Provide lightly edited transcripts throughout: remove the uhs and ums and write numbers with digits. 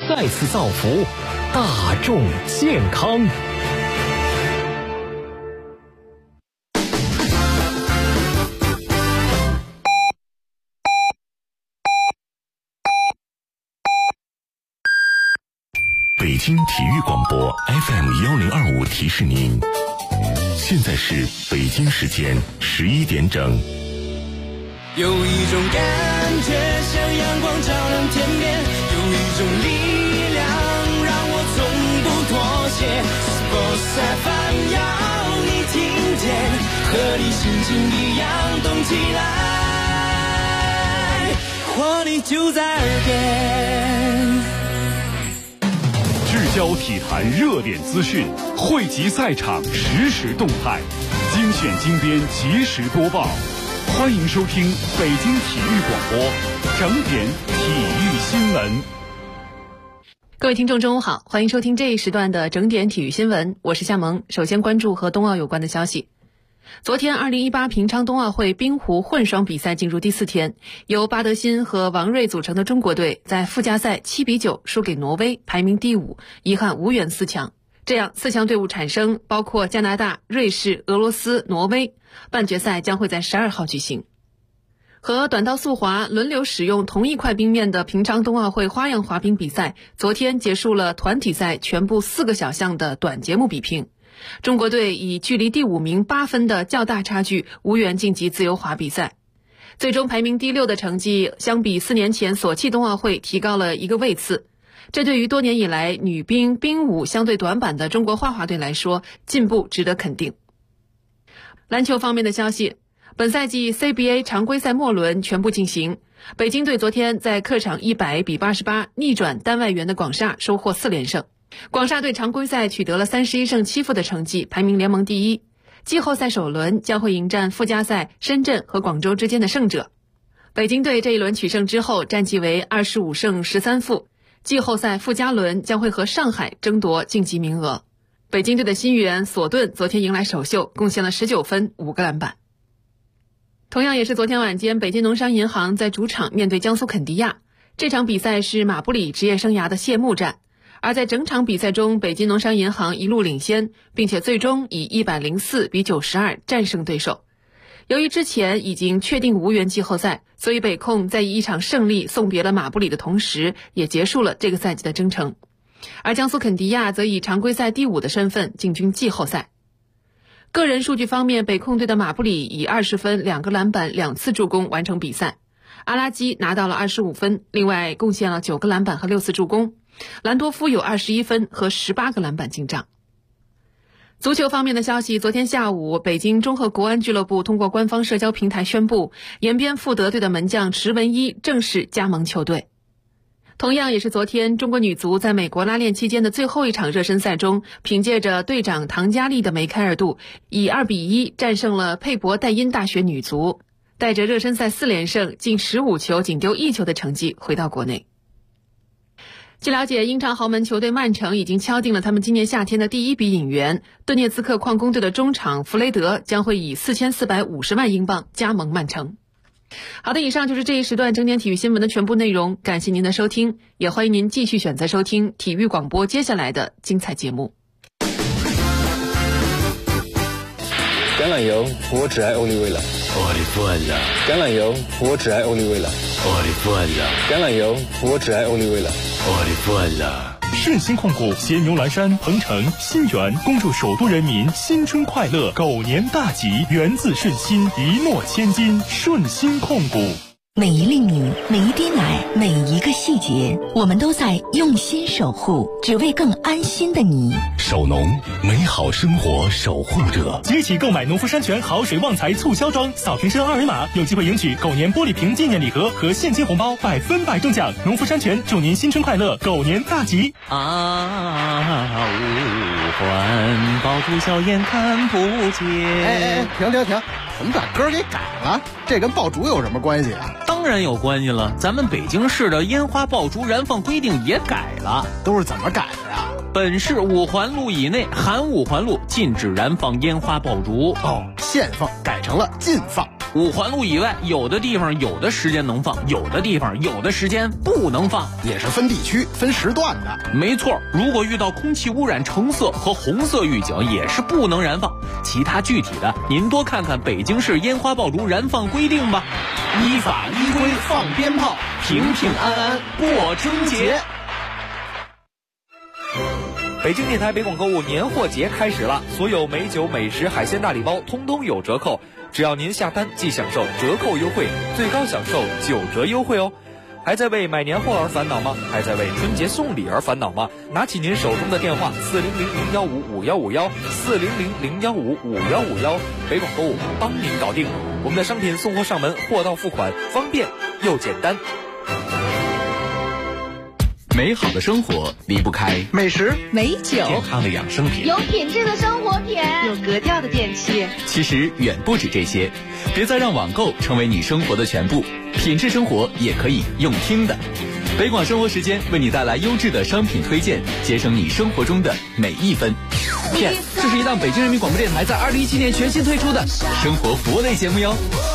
再次造福大众健康。 北京体育广播 FM1025 提示您，现在是北京时间11点整。 有一种感觉像阳光照亮天边，有一种力量让我从不妥协。Sports FM 要你听见，和你心情一样动起来，活力就在耳边。 聚焦体坛热点资讯，汇集赛场实时动态，精选精编及时播报。欢迎收听北京体育广播整点体育新闻。 各位听众中午好，欢迎收听这一时段的整点体育新闻，我是夏萌。首先关注和冬奥有关的消息。昨天2018平昌冬奥会冰壶混双比赛进入第4天，由巴德辛和王睿组成的中国队在附加赛7-9输给挪威，排名第5，遗憾无缘4强。这样4强队伍产生包括加拿大、瑞士、俄罗斯、挪威，半决赛将会在12号举行。和短道速滑轮流使用同一块冰面的平昌冬奥会花样滑冰比赛，昨天结束了团体赛全部4个小项的短节目比拼。中国队以距离第5名8分的较大差距无缘晋级自由滑比赛，最终排名第6的成绩相比4年前索契冬奥会提高了1个位次。这对于多年以来女冰、冰舞相对短板的中国花滑队来说，进步值得肯定。篮球方面的消息，本赛季 CBA 常规赛末轮全部进行，北京队昨天在客场100-88逆转单外援的广厦，收获4连胜。广厦队常规赛取得了31胜7负的成绩，排名联盟第1。季后赛首轮将会迎战附加赛深圳和广州之间的胜者。北京队这一轮取胜之后，战绩为25胜13负。季后赛附加轮将会和上海争夺晋级名额。北京队的新援索顿昨天迎来首秀，贡献了19分5个篮板。同样也是昨天晚间，北京农商银行在主场面对江苏肯迪亚，这场比赛是马布里职业生涯的谢幕战。而在整场比赛中，北京农商银行一路领先，并且最终以104-92战胜对手。由于之前已经确定无缘季后赛，所以北控在以一场胜利送别了马布里的同时，也结束了这个赛季的征程。而江苏肯迪亚则以常规赛第5的身份进军季后赛。个人数据方面，北控队的马布里以20分、2个篮板、2次助攻完成比赛。阿拉基拿到了25分，另外贡献了9个篮板和6次助攻。兰多夫有21分和18个篮板进账。足球方面的消息，昨天下午，北京中赫国安俱乐部通过官方社交平台宣布，延边富德队的门将池文一正式加盟球队。同样也是昨天，中国女足在美国拉练期间的最后一场热身赛中，凭借着队长唐佳丽的梅开二度，以2-1战胜了佩珀代因大学女足，带着热身赛4连胜、进15球仅丢1球的成绩回到国内。据了解，英超豪门球队曼城已经敲定了他们今年夏天的第1笔引援，顿涅茨克矿工队的中场弗雷德将会以4450万英镑加盟曼城。好的，以上就是这一时段整点体育新闻的全部内容，感谢您的收听，也欢迎您继续选择收听体育广播接下来的精彩节目。 橄榄油，我只爱欧丽薇了。橄榄油，我只爱欧丽薇了。橄榄油，我只爱欧丽薇了。 顺心控股携牛栏山、鹏城、新源恭祝首都人民新春快乐，狗年大吉，源自顺心，一诺千金。顺心控股。 每一粒米，每一滴奶，每一个细节，我们都在用心守护，只为更安心的你。 守农，美好生活守护者。 即起购买农夫山泉好水旺财促销装，扫瓶身2维码，有机会赢取狗年玻璃瓶纪念礼盒和现金红包，100%中奖。农夫山泉祝您新春快乐，狗年大吉！ 五环爆竹硝烟看不见。 停！怎么把歌给改了？这跟爆竹有什么关系啊？ 当然有关系了，咱们北京市的烟花爆竹燃放规定也改了。 都是怎么改的呀？ 本市5环路以内含5环路禁止燃放烟花爆竹。 限放改成了禁放。 五环路以外，有的地方有的时间能放，有的地方有的时间不能放， 也是分地区、分时段的。 没错，如果遇到空气污染橙色和红色预警，也是不能燃放。其他具体的，您多看看北京市烟花爆竹燃放规定吧。依法依规放鞭炮，平平安安过春节。 北京电台北广购物年货节开始了，所有美酒、美食、海鲜大礼包通通有折扣，只要您下单即享受折扣优惠，最高享受9折优惠哦。还在为买年货而烦恼吗？还在为春节送礼而烦恼吗？拿起您手中的电话400-015-5151，400-015-5151，北广购物帮您搞定。我们的商品送货上门，货到付款，方便又简单。 美好的生活离不开美食、 美酒、 健康的养生品， 有品质的生活品， 有格调的电器。 其实远不止这些，别再让网购成为你生活的全部，品质生活也可以用听的。北广生活时间为你带来优质的商品推荐，节省你生活中的每一分。这是一档北京人民广播电台在2017年全新推出的生活服务类节目哟。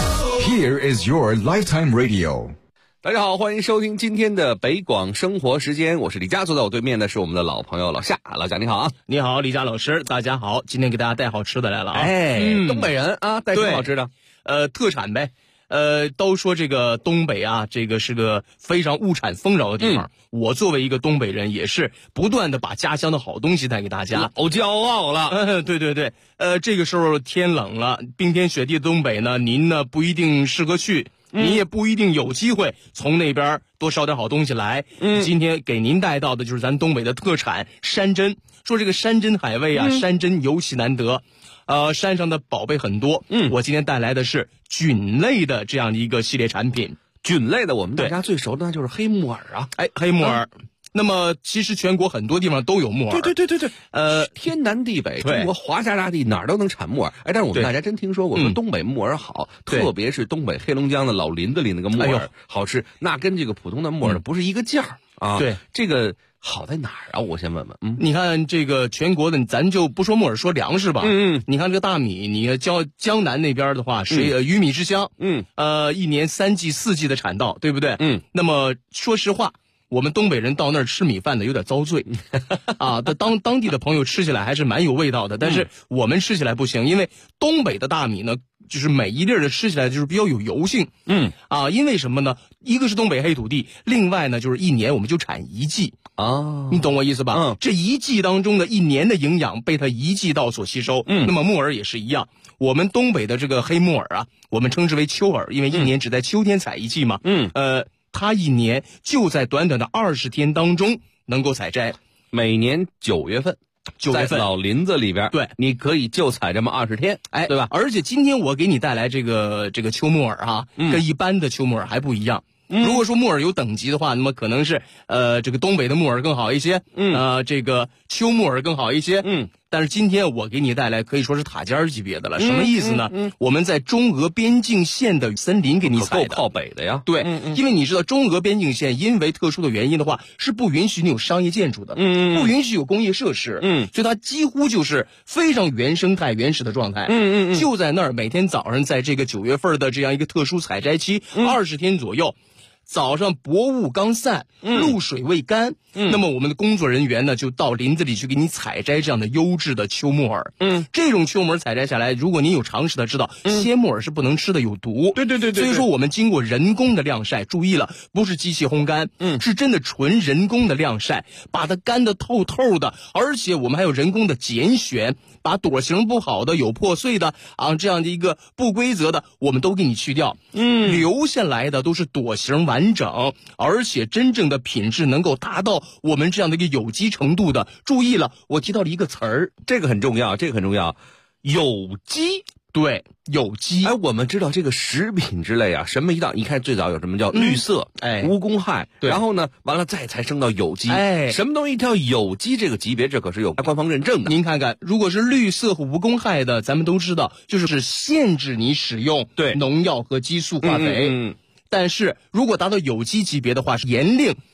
Here is your lifetime radio。 大家好，欢迎收听今天的北广生活时间，我是李佳，坐在我对面的是我们的老朋友老夏。老夏你好啊。 你好，李佳老师，大家好，今天给大家带好吃的来了啊。 东北人啊，带什么好吃的？ 特产呗。都说这个东北啊，这个是个非常物产丰饶的地方。我作为一个东北人，也是不断的把家乡的好东西带给大家， 老骄傲了。 对对对，这个时候天冷了，冰天雪地的东北呢，您呢不一定适合去。你也不一定有机会从那边多捎点好东西来。今天给您带到的就是咱东北的特产山珍。说这个山珍海味啊，山珍尤其难得。山上的宝贝很多。我今天带来的是菌类的这样的一个系列产品。 菌类的，我们大家最熟的那就是黑木耳啊。 黑木耳。那么其实全国很多地方都有木耳。 对。天南地北，中国华夏大地哪儿都能产木耳。但是我们大家真听说过，说东北木耳好，特别是东北黑龙江的老林子里那个木耳好吃，那跟这个普通的木耳不是一个价儿啊。 对， 这个好在哪儿啊？我先问问。 你看这个全国的，咱就不说木耳，说粮食吧。你看这个大米，你江南那边的话，鱼米之乡。一年3季4季的产稻，对不对？那么说实话，我们东北人到那儿吃米饭的有点遭罪啊！当地的朋友吃起来还是蛮有味道的，但是我们吃起来不行，因为东北的大米呢，就是每一粒的吃起来就是比较有油性。因为什么呢？一个是东北黑土地，另外呢就是一年我们就产1季啊，你懂我意思吧？这1季当中的一年的营养被它1季稻所吸收。那么木耳也是一样，我们东北的这个黑木耳啊，我们称之为秋耳，因为一年只在秋天采1季嘛。它一年就在短短的20天当中能够采摘， 每年9月份，在老林子里边， 对， 你可以就采这么20天，对吧？ 而且今天我给你带来这个秋木耳啊，跟一般的秋木耳还不一样。如果说木耳有等级的话，那么可能是这个东北的木耳更好一些，这个秋木耳更好一些，但是今天我给你带来可以说是塔尖级别的了。什么意思呢？我们在中俄边境线的森林给你采的， 够靠北的呀。 对，因为你知道中俄边境线因为特殊的原因的话，是不允许你有商业建筑的，不允许有工业设施，所以它几乎就是非常原生态原始的状态。就在那儿，每天早上在这个9月份的这样一个特殊采摘期，20天左右。早上薄雾刚散，露水未干，那么我们的工作人员呢就到林子里去给你采摘这样的优质的秋木耳。这种秋木耳采摘下来，如果您有常识的知道，鲜木耳是不能吃的，有毒。对。所以说我们经过人工的晾晒，注意了，不是机器烘干，是真的纯人工的晾晒，把它干得透透的，而且我们还有人工的拣选，把朵形不好的、有破碎的啊这样的一个不规则的，我们都给你去掉。留下来的都是朵形完整，而且真正的品质能够达到我们这样的一个有机程度的。注意了，我提到了一个词儿， 这个很重要，有机。 对，有机。 我们知道这个食品之类啊，什么一道，你看最早有什么叫绿色，无公害，然后呢，完了再才升到有机，什么东西叫有机这个级别，这可是有官方认证的。 您看看，如果是绿色和无公害的，咱们都知道，就是限制你使用农药和激素化肥。但是如果达到有机级别的话，是严令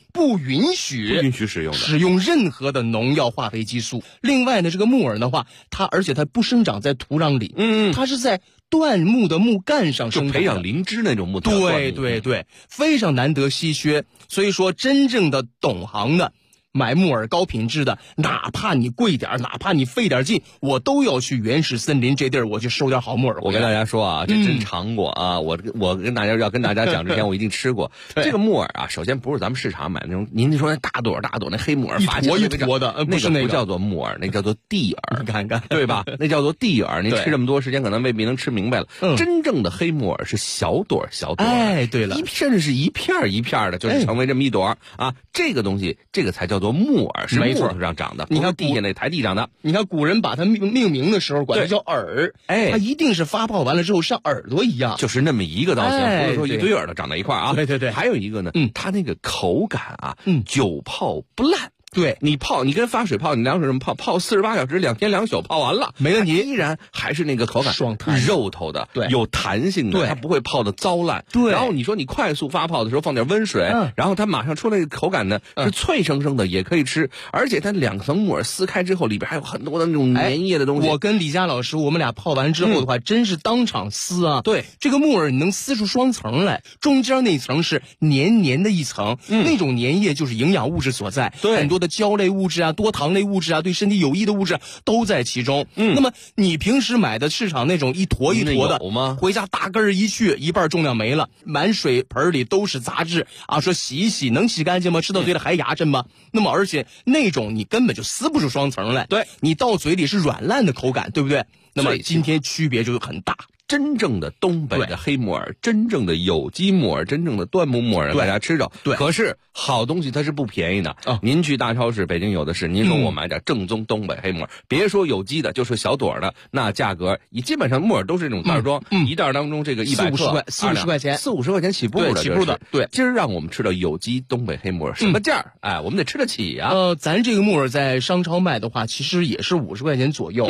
不允许使用任何的农药化肥激素。另外呢，这个木耳的话，而且它不生长在土壤里，它是在椴木的木干上生长的， 培养灵芝那种木头。 对，非常难得稀缺。所以说，真正的懂行的买木耳高品质的，哪怕你贵点，哪怕你费点劲，我都要去原始森林这地儿，我去收点好木耳。 我跟大家说啊，这真尝过啊！我跟大家讲之前，我一定吃过这个木耳啊。首先不是咱们市场买那种，您说那大朵那黑木耳， 一坨一坨的， 那个不叫做木耳，那叫做地耳， 看看对吧？那叫做地耳。您吃这么多时间，可能未必能吃明白了。真正的黑木耳是小朵小朵， 哎，对了， 甚至是一片一片的，就是成为这么一朵啊。这个东西，这个才叫做木耳。是木头上长的， 你看地下那台地长的。 你看古人把它命名的时候，管它叫耳，它一定是发泡完了之后像耳朵一样， 就是那么一个造型，不是说一堆耳朵长在一块啊。 对， 还有一个呢，它那个口感啊，久泡不烂。 对， 你跟发水泡，你凉水这么泡48小时，2天2宿泡完了， 没问题， 依然还是那个口感， 爽弹肉头的， 对， 有弹性的，它不会泡的糟烂。 对， 然后你说你快速发泡的时候放点温水，然后它马上出来的口感呢是脆生生的，也可以吃，而且它2层木耳撕开之后，里边还有很多的那种粘液的东西。 我跟李佳老师，我们俩泡完之后的话，真是当场撕啊！ 对， 这个木耳你能撕出双层来，中间那层是黏黏的一层，那种粘液就是营养物质所在， 对， 很多的胶类物质啊，多糖类物质啊，对身体有益的物质都在其中。那么你平时买的市场那种一坨一坨的， 有吗？ 回家大根一去，一半重量没了，满水盆里都是杂质啊！说洗一洗能洗干净吗？吃到嘴里还牙碜吗？那么而且那种你根本就撕不出双层来， 对， 你到嘴里是软烂的口感，对不对？那么今天区别就很大。 真正的东北的黑木耳，真正的有机木耳，真正的椴木木耳，让大家吃着。 对， 可是好东西它是不便宜的。您去大超市，北京有的是。您说我买点正宗东北黑木耳，别说有机的，就是小朵的，那价格基本上木耳都是这种袋装，一袋当中这个100克 4-50块钱 ，4-50块钱起步的， 对。 今儿让我们吃到有机东北黑木耳，什么价儿？哎，我们得吃得起呀。 咱这个木耳在商超卖的话，其实也是50块钱左右。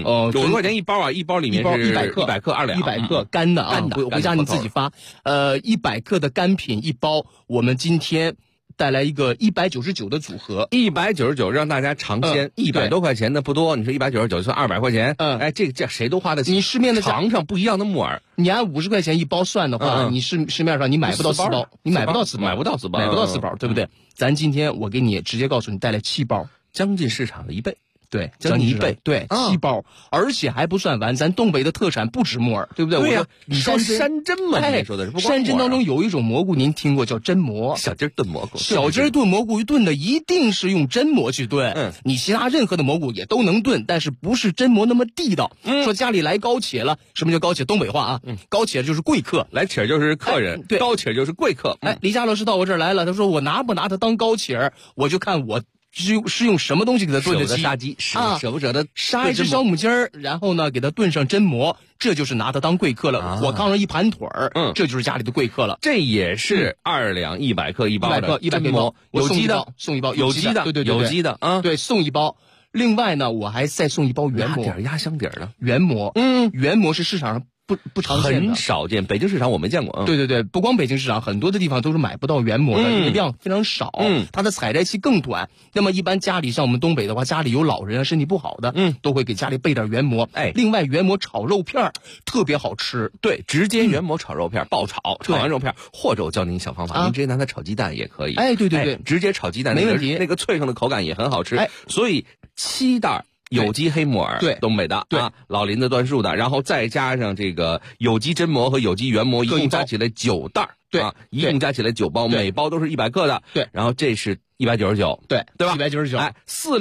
50块钱一包啊，一包里面是100克2两 ，100克干的啊，回家你自己发。100克的干品一包，我们今天带来一个199的组合 ，199让大家尝鲜，100多块钱的不多，你说199就算200块钱，哎，这谁都花得起。 你市面的尝尝不一样的木耳， 你按50块钱一包算的话，你市面上你买不到4包，你买不到4包，对不对？咱今天我给你直接告诉你带来7包， 将近市场的1倍。 对，将近1倍，对，7包，而且还不算完，咱东北的特产不止木耳，对不对？ 对呀， 你说山珍嘛，你说的是山珍当中有一种蘑菇，您听过叫榛蘑？ 小鸡炖蘑菇， 小鸡炖蘑菇炖的一定是用榛蘑去炖，你其他任何的蘑菇也都能炖，但是不是榛蘑那么地道。说家里来高且了，什么叫高且？东北话啊，高且就是贵客， 来且就是客人， 对， 高且就是贵客。 李佳老师到我这儿来了，他说我拿不拿它当高且，我就看我是用什么东西给它炖的杀鸡舍不舍得杀一只小母鸡儿，然后呢给它炖上榛蘑，这就是拿它当贵客了。火炕上一盘腿儿，这就是家里的贵客了。 这也是2两100克一包的 100克蘑，有机的送一包， 有机的， 对， 有机的啊， 对，送一包。另外呢，我还再送一包原蘑， 压箱底儿的原蘑，原蘑是市场上不常见的， 很少见。北京市场我没见过。 对，不光北京市场，很多的地方都是买不到原蘑的，因为量非常少，它的采摘期更短。那么一般家里像我们东北的话，家里有老人啊，身体不好的，都会给家里备点原蘑。哎，另外原蘑炒肉片特别好吃， 对，直接原蘑炒肉片，爆炒，炒完肉片，或者我教您小方法，您直接拿它炒鸡蛋也可以。 哎，对， 直接炒鸡蛋没问题， 那个脆生的口感也很好吃。哎，所以7袋。有机黑木耳， 对， 东北的， 对， 老林子椴树的，然后再加上这个有机榛蘑和有机原蘑，一共加起来9袋， 对， 一共加起来9包，每包都是100克的， 对， 然后这是199， 对吧 ？199， 哎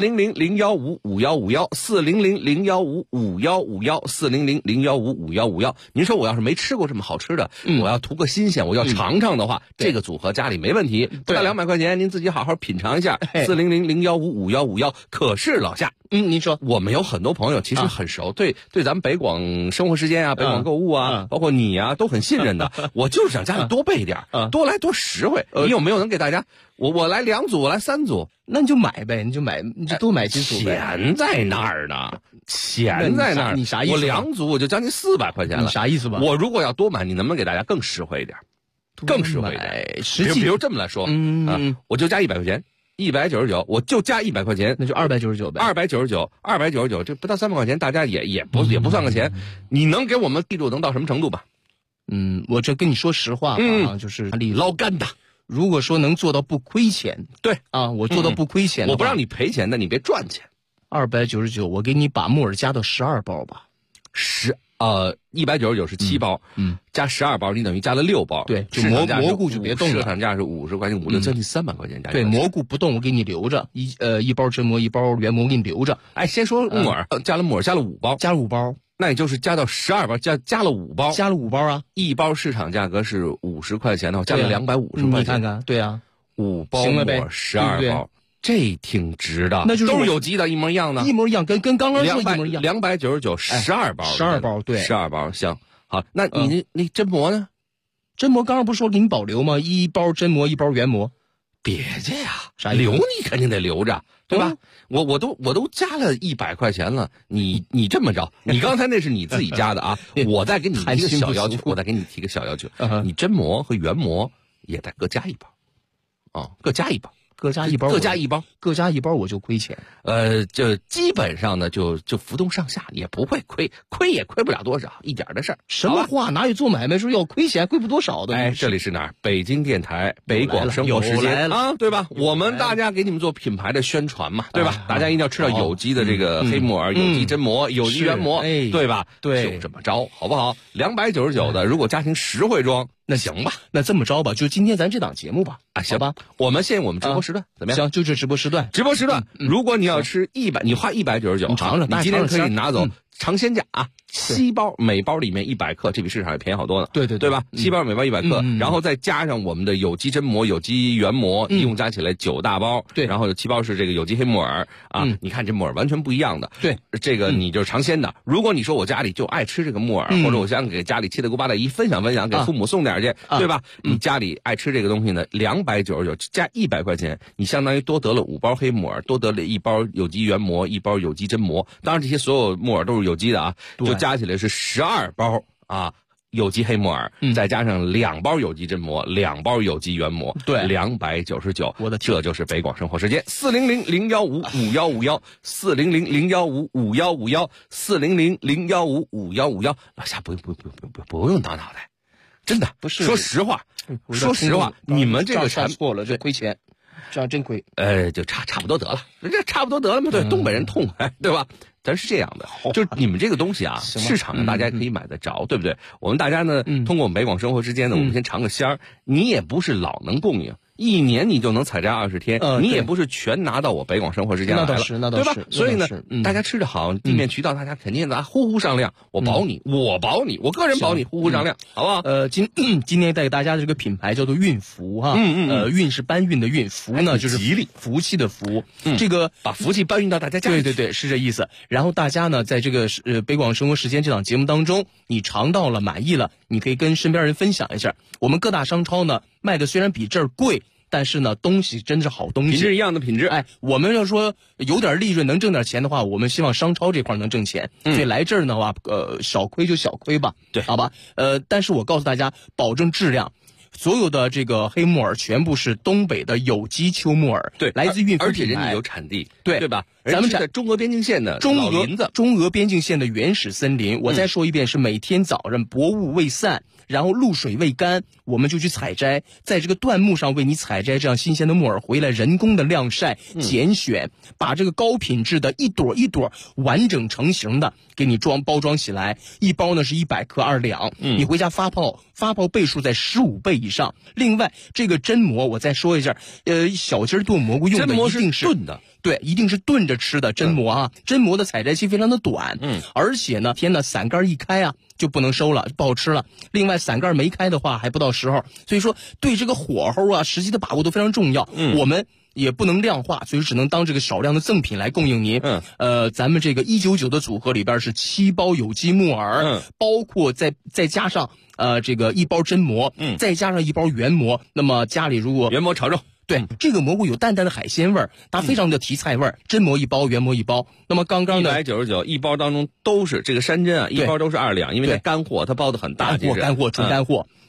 ，400-015-5151，400-015-5151，400-015-5151。您说我要是没吃过这么好吃的，我要图个新鲜，我要尝尝的话，这个组合家里没问题，不到200块钱，您自己好好品尝一下。400-015-5151。可是老夏， 您说， 我们有很多朋友其实很熟，对咱们北广生活时间啊，北广购物啊，包括你啊，都很信任的。我就是想家里多备点，多来多实惠。你有没有能给大家？我来2组，我来3组， 那你就买呗，你就多买几组呗。 钱在那儿呢，钱在那儿。 你啥意思？ 我2组我就将近400块钱了。 你啥意思吧？ 我如果要多买，你能不能给大家更实惠一点？ 更实惠一点。比如这么来说，我就加100块钱，199，我就加100块钱， 那就299呗。 299，这不到300块钱，大家也不算个钱。你能给我们记住能到什么程度吧？ 我这跟你说实话吧，就是里捞干的。 如果说能做到不亏钱， 对啊，我做到不亏钱， 我不让你赔钱的，你别赚钱。 299，我给你把木耳加到12包吧。 199是7包，加12包，你等于加了6包。 对，就蘑菇就别动了。 市场价是50块钱，5将近300块钱价。 对，蘑菇不动，我给你留着，一包榛蘑，一包原蘑，我给你留着。 哎，先说木耳，加了木耳，加了5包， 加了5包， 那也就是加到12包，加了5包， 加了5包啊！ 一包市场价格是50块钱的话，加了250块钱。 你看看，对啊 ，5包木耳12包。这挺值的， 那就是都是有机的，一模一样的， 一模一样，跟刚刚说一模一样。 299 12包 ，12包，对 ，12包，行。好，那你那榛蘑呢？ 榛蘑刚刚不是说给你保留吗？一包榛蘑，一包原蘑。 别介呀，留你肯定得留着，对吧？我都加了100块钱了，你这么着，你刚才那是你自己加的啊，我再给你提个小要求，你榛蘑和原蘑也得各加1包，啊，各加1包。 各加一包，我就亏钱。 就基本上呢，就浮动上下，也不会亏也亏不了多少，一点的事儿。 什么话？哪有做买卖说要亏钱，亏不多少的？ 哎，这里是哪儿？北京电台北广生活时间啊，对吧？我们大家给你们做品牌的宣传嘛，对吧？大家一定要吃到有机的这个黑木耳、有机榛蘑、有机原蘑，对吧？ 对， 就这么着，好不好？299的，如果家庭实惠装。那行吧， 那这么着吧，就今天咱这档节目吧， 行吧。我们限我们直播时段怎么样？ 行，就这直播时段。 如果你要吃100，你花199， 你尝尝， 你今天可以拿走尝鲜价啊，7包，每包里面100克，这比市场也便宜好多呢。 对吧？7包每包100克，然后再加上我们的有机榛蘑、有机原蘑，一共加起来9大包。 对， 然后7包是这个有机黑木耳啊，你看这木耳完全不一样的。 对， 这个你就是尝鲜的。如果你说我家里就爱吃这个木耳，或者我想给家里七大姑八大姨分享，给父母送点去，对吧？你家里爱吃这个东西呢，299加100块钱，你相当于多得了5包黑木耳，多得了1包有机原蘑，1包有机榛蘑。当然这些所有木耳都是有机的啊，就加起来是12包啊。有机黑木耳，再加上2包有机榛蘑，2包有机原蘑， 对 ，299。 我的天， 这就是北广生活时间，400-015-5151，400-015-5151，400-015-5151。老夏不用挠脑袋，真的不是。说实话，你们这个差错了，这亏钱，这样真亏。 就差不多得了，这差不多得了嘛。对，东北人痛快，对吧？咱是这样的，就是你们这个东西啊，市场上大家可以买得着，对不对？我们大家呢，通过我们北广生活之间呢，我们先尝个鲜儿。你也不是老能供应，1年你就能采摘20天，你也不是全拿到我北广生活之间来了，对吧？所以呢，大家吃着好，地面渠道大家肯定咱呼上量，我保你，我个人保你呼上量，好不好？ 今天带给大家的这个品牌叫做运福哈，运是搬运的运，福呢就是吉利福气的福，这个把福气搬运到大家家里， 对，是这意思。然后大家呢，在这个北广生活时间这档节目当中，你尝到了满意了，你可以跟身边人分享一下。我们各大商超呢卖的虽然比这儿贵，但是呢东西真是好东西， 品质一样的品质。 哎，我们要说有点利润能挣点钱的话，我们希望商超这块能挣钱，所以来这儿的话，少亏就小亏吧， 对， 好吧。但是我告诉大家，保证质量。所有的这个黑木耳全部是东北的有机秋木耳， 对， 来自运福品牌， 而且人家有产地， 对吧？ 咱们在中俄边境线的中俄边境线的原始森林，我再说一遍，是每天早上薄雾未散，然后露水未干，我们就去采摘，在这个椴木上为你采摘这样新鲜的木耳回来，人工的晾晒、拣选，把这个高品质的一朵一朵完整成型的给你包装起来，一包呢是100克2两，你回家发泡倍数在15倍以上。另外，这个榛蘑我再说一下，小鸡炖蘑菇用的一定是炖的。 对，一定是炖着吃的榛蘑啊，榛蘑的采摘期非常的短，而且呢，伞盖一开啊就不能收了，不好吃了。另外，伞盖没开的话还不到时候，所以说对这个火候啊、时机的把握都非常重要。我们也不能量化，所以只能当这个少量的赠品来供应您。咱们这个199的组合里边是7包有机木耳，包括再加上这个1包榛蘑，再加上1包原蘑。那么家里如果原蘑炒肉。 对，这个蘑菇有淡淡的海鲜味儿，它非常的提菜味儿。榛蘑1包，原蘑1包。那么刚刚呢 ，199一包当中都是这个山珍啊，1包都是2两，因为它干货，它包的很大， 干货，纯干货。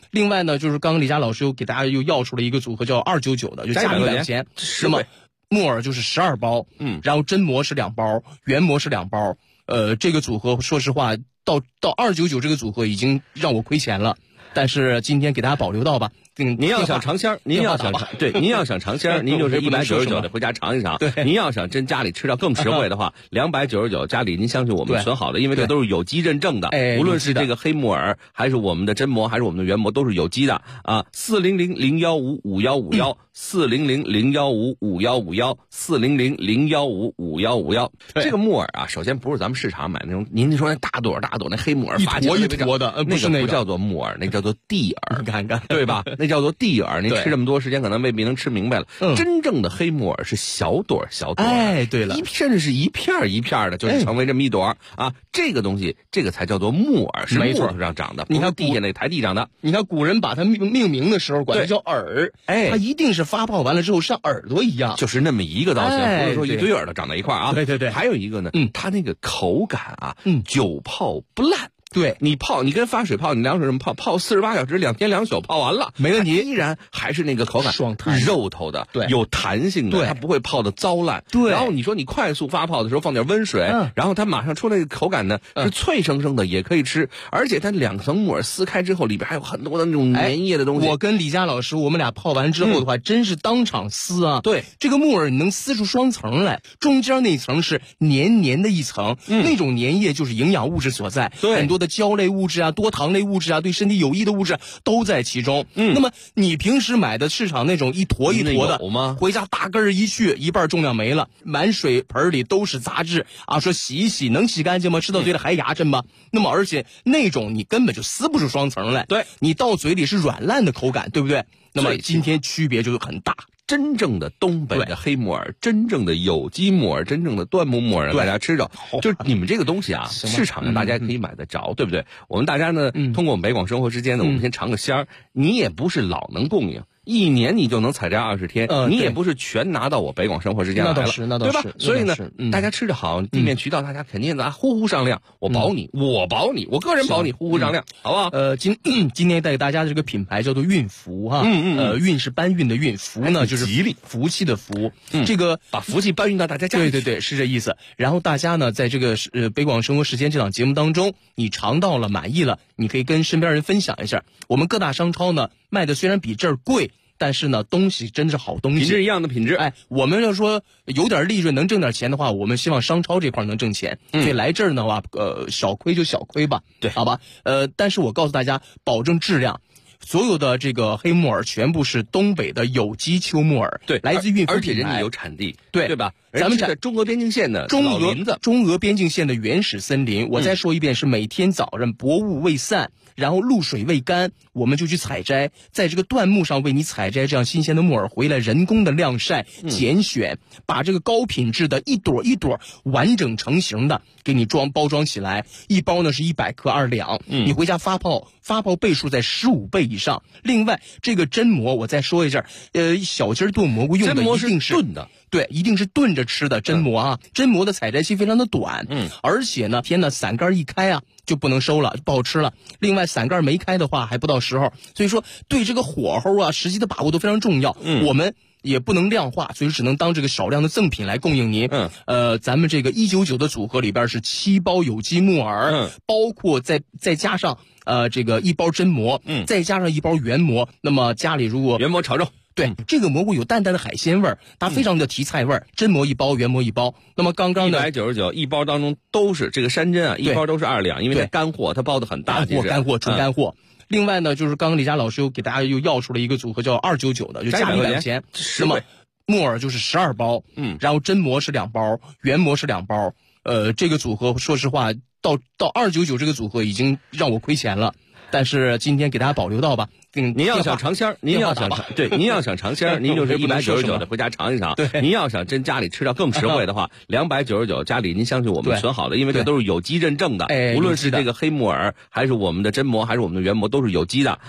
另外呢，就是刚刚李佳老师又给大家又要出了一个组合叫299的，就加里2钱。那么木耳就是12包，然后真膜是2包，原膜是2包。这个组合说实话，到299这个组合已经让我亏钱了，但是今天给大家保留到吧。 您要想尝鲜儿，您要想尝鲜儿，您就是199的回家尝一尝。 对， 您要想真家里吃到更实惠的话，299家里您相信我们存好的，因为这都是有机认证的。无论是这个黑木耳，还是我们的真膜，还是我们的原膜，都是有机的啊。400-015-5151，400-015-5151，400-015-5151。这个木耳啊，首先不是咱们市场买那种，您说那大朵大朵那黑木耳， 一坨一坨的， 那个不叫做木耳，那叫做地耳， 你看看， 对吧？那叫做地耳。您吃这么多时间，可能未必能吃明白了。真正的黑木耳是小朵小朵， 对了， 甚至是一片一片的，就是成为这么一朵啊。这个东西，这个才叫做木耳，是木头上长的。 你看地下那台地长的。 你看古人把它命名的时候，管它叫耳，它一定是发泡完了之后像耳朵一样， 就是那么一个造型，不是说一堆耳朵长在一块啊。 对。 还有一个呢，它那个口感啊，久泡不烂。 对， 你跟发水泡，你凉水这么泡48小时，2天2宿泡完了， 没问题， 依然还是那个口感， 爽弹肉头的， 对， 有弹性的， 对， 它不会泡的糟烂。 对， 然后你说你快速发泡的时候放点温水，然后它马上出来的口感呢是脆生生的，也可以吃，而且它2层木耳撕开之后，里边还有很多的那种粘液的东西。 我跟李佳老师，我们俩泡完之后的话，真是当场撕啊！ 对， 这个木耳你能撕出双层来，中间那层是黏黏的一层，那种粘液就是营养物质所在， 对， 很多的胶类物质啊，多糖类物质啊，对身体有益的物质都在其中。那么你平时买的市场那种一坨一坨的，回家大根儿一去，一半重量没了，满水盆里都是杂质啊！说洗一洗能洗干净吗？吃到嘴里还牙碜吗？那么而且那种你根本就撕不出双层来， 对， 你到嘴里是软烂的口感，对不对？那么今天区别就很大。 真正的东北的黑木耳，真正的有机木耳，真正的椴木木耳，让大家吃着。就是你们这个东西啊，市场上大家可以买得着，对不对？我们大家呢，通过我们北广生活之间呢，我们先尝个鲜儿。你也不是老能供应，1年你就能采摘20天，你也不是全拿到我北广生活之间来了，对吧？所以呢，大家吃着好，地面渠道大家肯定的呼上量，我保你，我个人保你呼上量，好不好？ 今天带给大家的这个品牌叫做运福哈，运是搬运的运，福呢就是吉利福气的福，这个把福气搬运到大家家里。 对，是这意思。然后大家呢，在这个北广生活时间这档节目当中，你尝到了满意了，你可以跟身边人分享一下。我们各大商超呢卖的虽然比这儿贵，但是呢东西真是好东西， 品质一样的品质。 我们要说有点利润能挣点钱的话，我们希望商超这块能挣钱，所以来这儿呢话，小亏就小亏吧， 对， 好吧。但是我告诉大家，保证质量。所有的这个黑木耳全部是东北的有机秋木耳， 对， 来自运福品牌， 而且人家有产地， 对吧？ 咱们在中俄边境线的老林子， 中俄边境线的原始森林。我再说一遍，是每天早上薄雾未散，然后露水未干，我们就去采摘，在这个椴木上为你采摘这样新鲜的木耳回来，人工的晾晒、拣选，把这个高品质的一朵一朵完整成型的给你包装起来。一包呢是100克2两，你回家发泡倍数在15倍以上。另外，这个真膜我再说一下，小鸡炖蘑菇用的一定是炖的。 对，一定是炖着吃的真膜啊！真膜的采摘期非常的短，而且呢，伞盖一开啊就不能收了，不好吃了。另外，伞盖没开的话还不到时候，所以说对这个火候啊、时机的把握都非常重要。我们也不能量化，所以只能当这个少量的赠品来供应您。咱们这个199的组合里边是7包有机木耳，包括再加上这个1包真膜，再加上1包原膜。那么家里如果原膜炒肉。 对，这个蘑菇有淡淡的海鲜味儿，它非常的提菜味儿。真膜1包，原膜1包。那么刚刚的 199一包当中都是这个山珍啊，一包都是2两，因为它干货，它包的很大， 干货纯干货。另外呢，就是刚刚李佳老师又给大家又要出了一个组合叫299的，就加里2钱。那么木耳就是12包，然后真膜是2包，原膜是2包。这个组合说实话，到299这个组合已经让我亏钱了。但是今天给大家保留到吧。 您要想尝鲜儿，您要想尝鲜儿，您就是199的回家尝一尝。 对， 您要想真家里吃到更实惠的话，299家里您相信我们存好的，因为这都是有机认证的。无论是这个黑木耳，还是我们的真膜，还是我们的原膜，都是有机的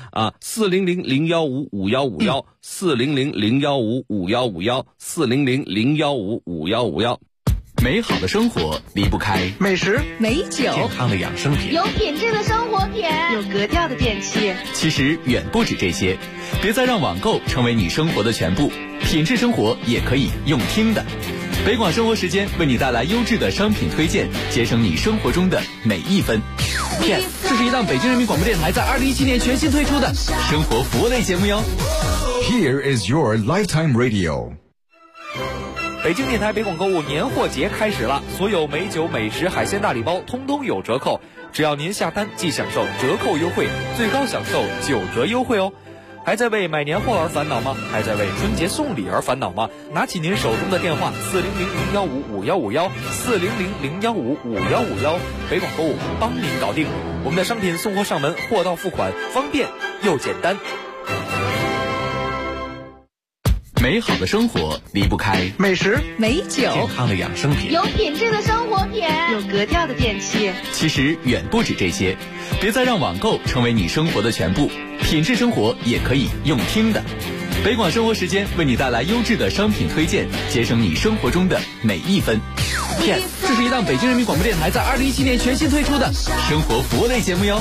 啊。400-015-5151，400-015-5151，400-015-5151。 美好的生活离不开美食、 美酒、 健康的养生品、 有品质的生活品、 有格调的电器。 其实远不止这些，别再让网购成为你生活的全部，品质生活也可以用听的。北广生活时间为你带来优质的商品推荐，节省你生活中的每一分。 Yes， 这是一档北京人民广播电台在2017年全新推出的生活服务类节目哟。 Here is your lifetime radio。 北京电台北广购物年货节开始了，所有美酒、美食、海鲜大礼包通通有折扣，只要您下单即享受折扣优惠，最高享受9折优惠哦。还在为买年货而烦恼吗？还在为春节送礼而烦恼吗？拿起您手中的电话400-015-5151，400-015-5151，北广购物帮您搞定。我们的商品送货上门，货到付款，方便又简单。 美好的生活离不开美食、 美酒、 健康的养生品、 有品质的生活品、 有格调的电器。 其实远不止这些，别再让网购成为你生活的全部，品质生活也可以用听的。北广生活时间为你带来优质的商品推荐，节省你生活中的每一分。 Yes， 这是一档北京人民广播电台在2017年全新推出的生活服务类节目哟。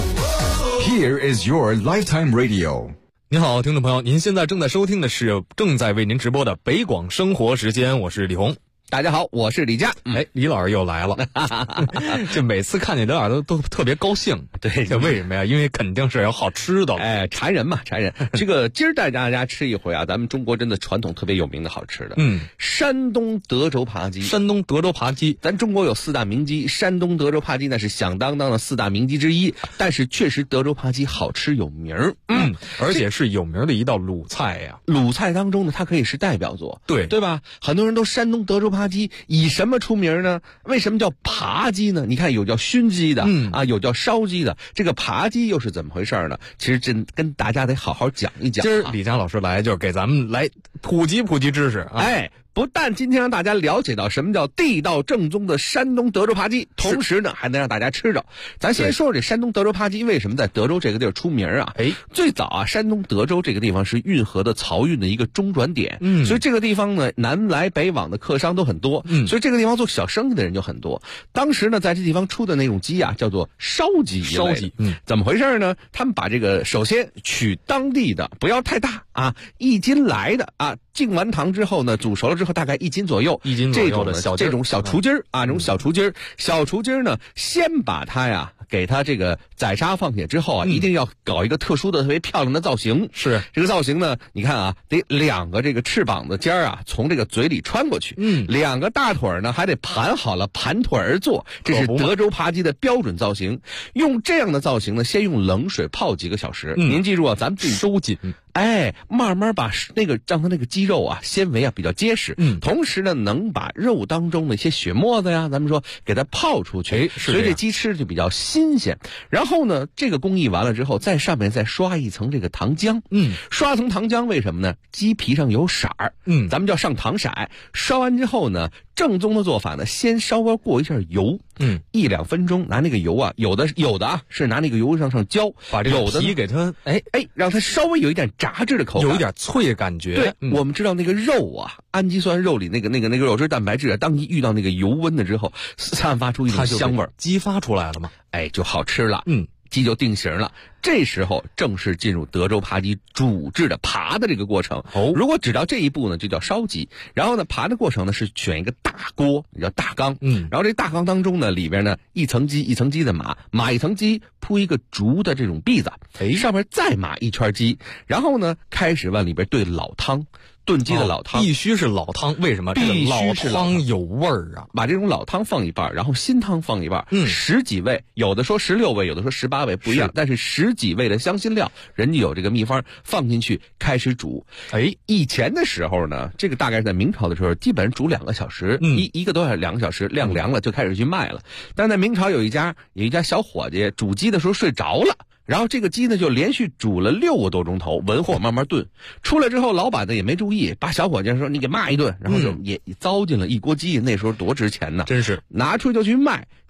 Here is your lifetime radio。 您好，听众朋友，您现在正在收听的是正在为您直播的北广生活时间，我是李红。 大家好，我是李佳。 李老师又来了，这每次看见李老师都特别高兴。 对， 这为什么呀？因为肯定是有好吃的。 馋人嘛，馋人。这个今儿带大家吃一回啊，咱们中国真的传统特别有名的好吃的。山东德州扒鸡。 山东德州扒鸡， 咱中国有4大名鸡，山东德州扒鸡那是响当当的4大名鸡之一。但是确实德州扒鸡好吃有名儿。 而且是有名的一道鲁菜呀。 鲁菜当中呢，它可以是代表作。 对吧？很多人都山东德州扒鸡以什么出名呢？为什么叫扒鸡呢？你看有叫熏鸡的，有叫烧鸡的，这个扒鸡又是怎么回事呢？其实真跟大家得好好讲一讲。 今儿李佳老师来就是给咱们来普及知识啊。 不但今天让大家了解到什么叫地道正宗的山东德州扒鸡，同时呢还能让大家吃着。咱先说说这山东德州扒鸡为什么在德州这个地儿出名啊？最早啊，山东德州这个地方是运河的漕运的一个中转点，所以这个地方呢南来北往的客商都很多，所以这个地方做小生意的人就很多。当时呢在这地方出的那种鸡啊叫做烧鸡，怎么回事呢？他们把这个首先取当地的，不要太大啊，1斤来的啊，浸完糖之后呢煮熟了之后大概1斤左右，这种小雏鸡儿啊，这种小雏鸡儿呢，先把它呀给它这个宰杀放血之后啊，一定要搞一个特殊的特别漂亮的造型。 是这个造型呢，你看啊，得2个这个翅膀的尖儿啊从这个嘴里穿过去，2个大腿呢还得盘好了，盘腿而坐，这是德州扒鸡的标准造型。用这样的造型呢，先用冷水泡几个小时。您记住啊，咱们自己收紧。 慢慢把让它那个鸡肉啊纤维啊比较结实，同时呢能把肉当中的一些血沫子呀，咱们说给它泡出去，所以这鸡吃就比较新鲜。然后呢，这个工艺完了之后，在上面再刷一层这个糖浆，刷层糖浆为什么呢？鸡皮上有色儿，咱们叫上糖色。刷完之后呢，正宗的做法呢，先稍微过一下油，1-2分钟，拿那个油啊，有的啊是拿那个油上浇， 把这个皮给它让它稍微有一点炸制的口感， 有一点脆的感觉。 对，我们知道那个肉啊，氨基酸肉里那个肉质蛋白质啊，当一遇到那个油温的之后，散发出一种香味儿， 激发出来了嘛， 就好吃了。鸡就定型了，这时候正式进入德州扒鸡煮制的扒的这个过程。如果只到这一步呢，就叫烧鸡。然后呢，扒的过程呢是选一个大锅，叫大缸。然后这大缸当中呢，里边呢一层鸡的码一层鸡，铺一个竹的这种篦子，上面再码一圈鸡，然后呢开始往里边兑老汤。炖鸡的老汤必须是老汤，为什么？这个老汤有味儿啊！ 把这种老汤放一半，然后新汤放一半，10几味，有的说16味，有的说18味，不一样。但是10几味的香辛料，人家有这个秘方，放进去开始煮。以前的时候呢，这个大概是在明朝的时候，基本上煮2个小时，一个多小时2个小时，晾凉了就开始去卖了。但在明朝有一家小伙计煮鸡的时候睡着了。然后这个鸡呢就连续煮了6个多钟头，文火慢慢炖。出来之后，老板呢也没注意，把小伙计说你给骂一顿，然后就也糟践了一锅鸡。那时候多值钱呢， 真是拿出去就去卖。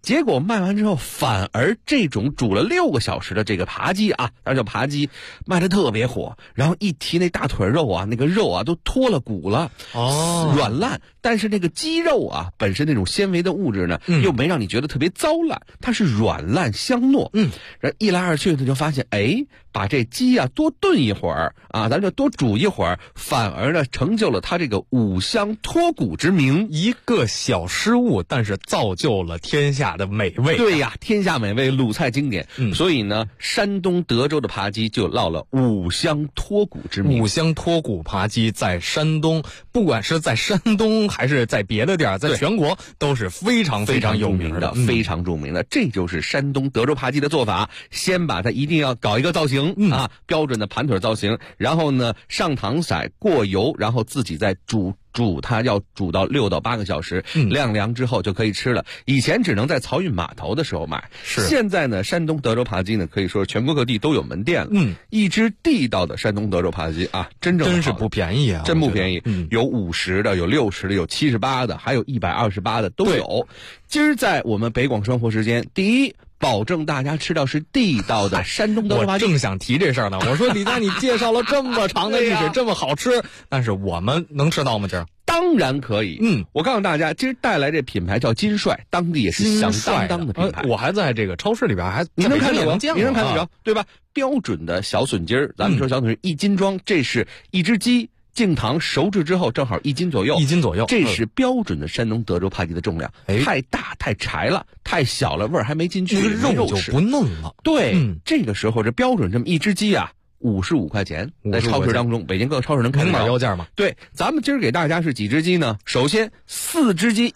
结果卖完之后，反而这种煮了6个小时的这个扒鸡啊，它叫扒鸡，卖得特别火。然后一提那大腿肉啊，那个肉啊都脱了骨了，软烂。但是那个鸡肉啊，本身那种纤维的物质呢，又没让你觉得特别糟烂，它是软烂香糯。然后一来二去呢，就发现把这鸡啊多炖一会儿啊，咱就多煮一会儿，反而呢成就了它这个五香脱骨之名。 一个小失误，但是造就了天下的美味。 对呀，天下美味，鲁菜经典。所以呢，山东德州的扒鸡就落了五香脱骨之名。 五香脱骨扒鸡在山东，不管是在山东还是在别的地儿，在全国都是非常非常有名的， 非常著名的。这就是山东德州扒鸡的做法，先把它一定要搞一个造型啊，标准的盘腿造型，然后呢上糖色过油，然后自己再煮它，要煮到6到8个小时，晾凉之后就可以吃了。以前只能在漕运码头的时候买，现在呢，山东德州扒鸡呢可以说全国各地都有门店了。一只地道的山东德州扒鸡啊，真是不便宜啊， 真不便宜。有50的，有60的，有78的，还有128的都有。今儿在我们北广生活时间，第一，保证大家吃到是地道的山东德州扒鸡。 我正想提这事儿呢，我说李佳，你介绍了这么长的历史，这么好吃，但是我们能吃到吗？今儿当然可以。我告诉大家，今儿带来这品牌叫金帅，当地也是响当当的品牌。 我还在这个超市里边你能看得着， 你能看得着，对吧？标准的小笋筋儿，咱们说小笋筋1斤装，这是一只鸡。净糖熟制之后正好1斤左右，这是标准的山东德州扒鸡的重量。太大太柴了，太小了味儿还没进去， 肉就不嫩了。 对，这个时候这标准这么一只鸡啊，55块钱，在超市当中，北京各超市能看到。 明码标价吗？ 对，咱们今儿给大家是几只鸡呢？首先4只鸡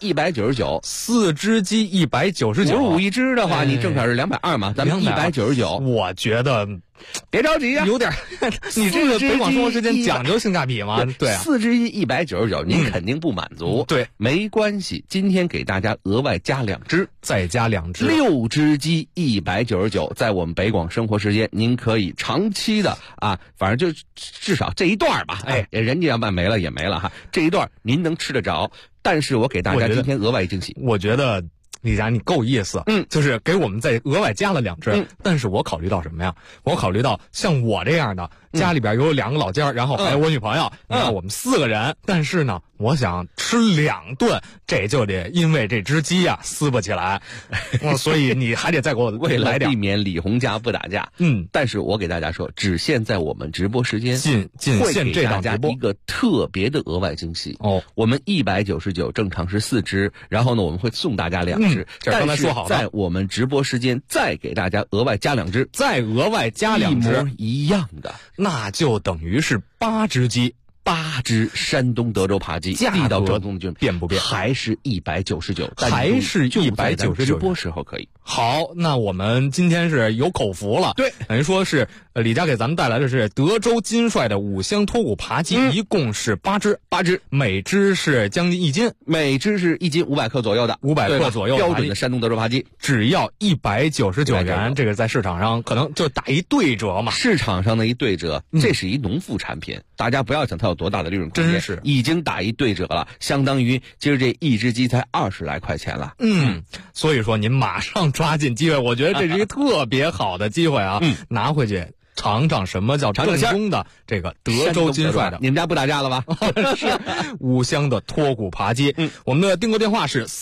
199，4 只鸡199，55 一只的话，你正好是220嘛，咱们199。 我觉得。 别着急啊， 有点，你这个北广生活时间讲究性价比吗？对啊 ，4只鸡199，您肯定不满足。 对， 没关系，今天给大家额外加2只， 再加2只 ，6只鸡199，在我们北广生活时间，您可以长期的啊，反正就至少这一段吧，人家要卖没了也没了哈，这一段您能吃得着。但是我给大家今天额外惊喜， 我觉得。李佳，你够意思，就是给我们再额外加了2只，但是我考虑到什么呀？我考虑到像我这样的，家里边有2个老家，然后还有我女朋友，你看我们4个人，但是呢，我想吃2顿，这就得因为这只鸡呀撕不起来，所以你还得再给我为了来点， 避免李红家不打架。但是我给大家说，只限在我们直播时间， 仅限这档直播一个特别的额外惊喜哦。我们199正常是4只，然后呢，我们会送大家2只。 这刚才说好了， 在我们直播时间再给大家额外加2只， 再额外加2只， 一模一样的， 那就等于是8只鸡 ，8只山东德州扒鸡，地道正宗的变不变？ 还是199， 还是199， 直播时候可以。 好，那我们今天是有口福了， 对， 等于说是李佳给咱们带来的是德州金帅的五香脱骨扒鸡，一共是8只，每只是将近1斤， 每只是1斤500克左右的 ，500克左右标准的山东德州扒鸡， 只要199元，这个在市场上可能就打一对折嘛。 市场上的一对折，这是一农副产品，大家不要想它有多大的利润空间， 真是已经打一对折了，相当于今儿这一只鸡才20来块钱了。 所以说您马上抓紧机会，我觉得这是一个特别好的机会啊，拿回去尝尝什么叫正宗的这个德州金帅的。 你们家不打架了吧？ 是五香的脱骨扒鸡。我们的订购电话是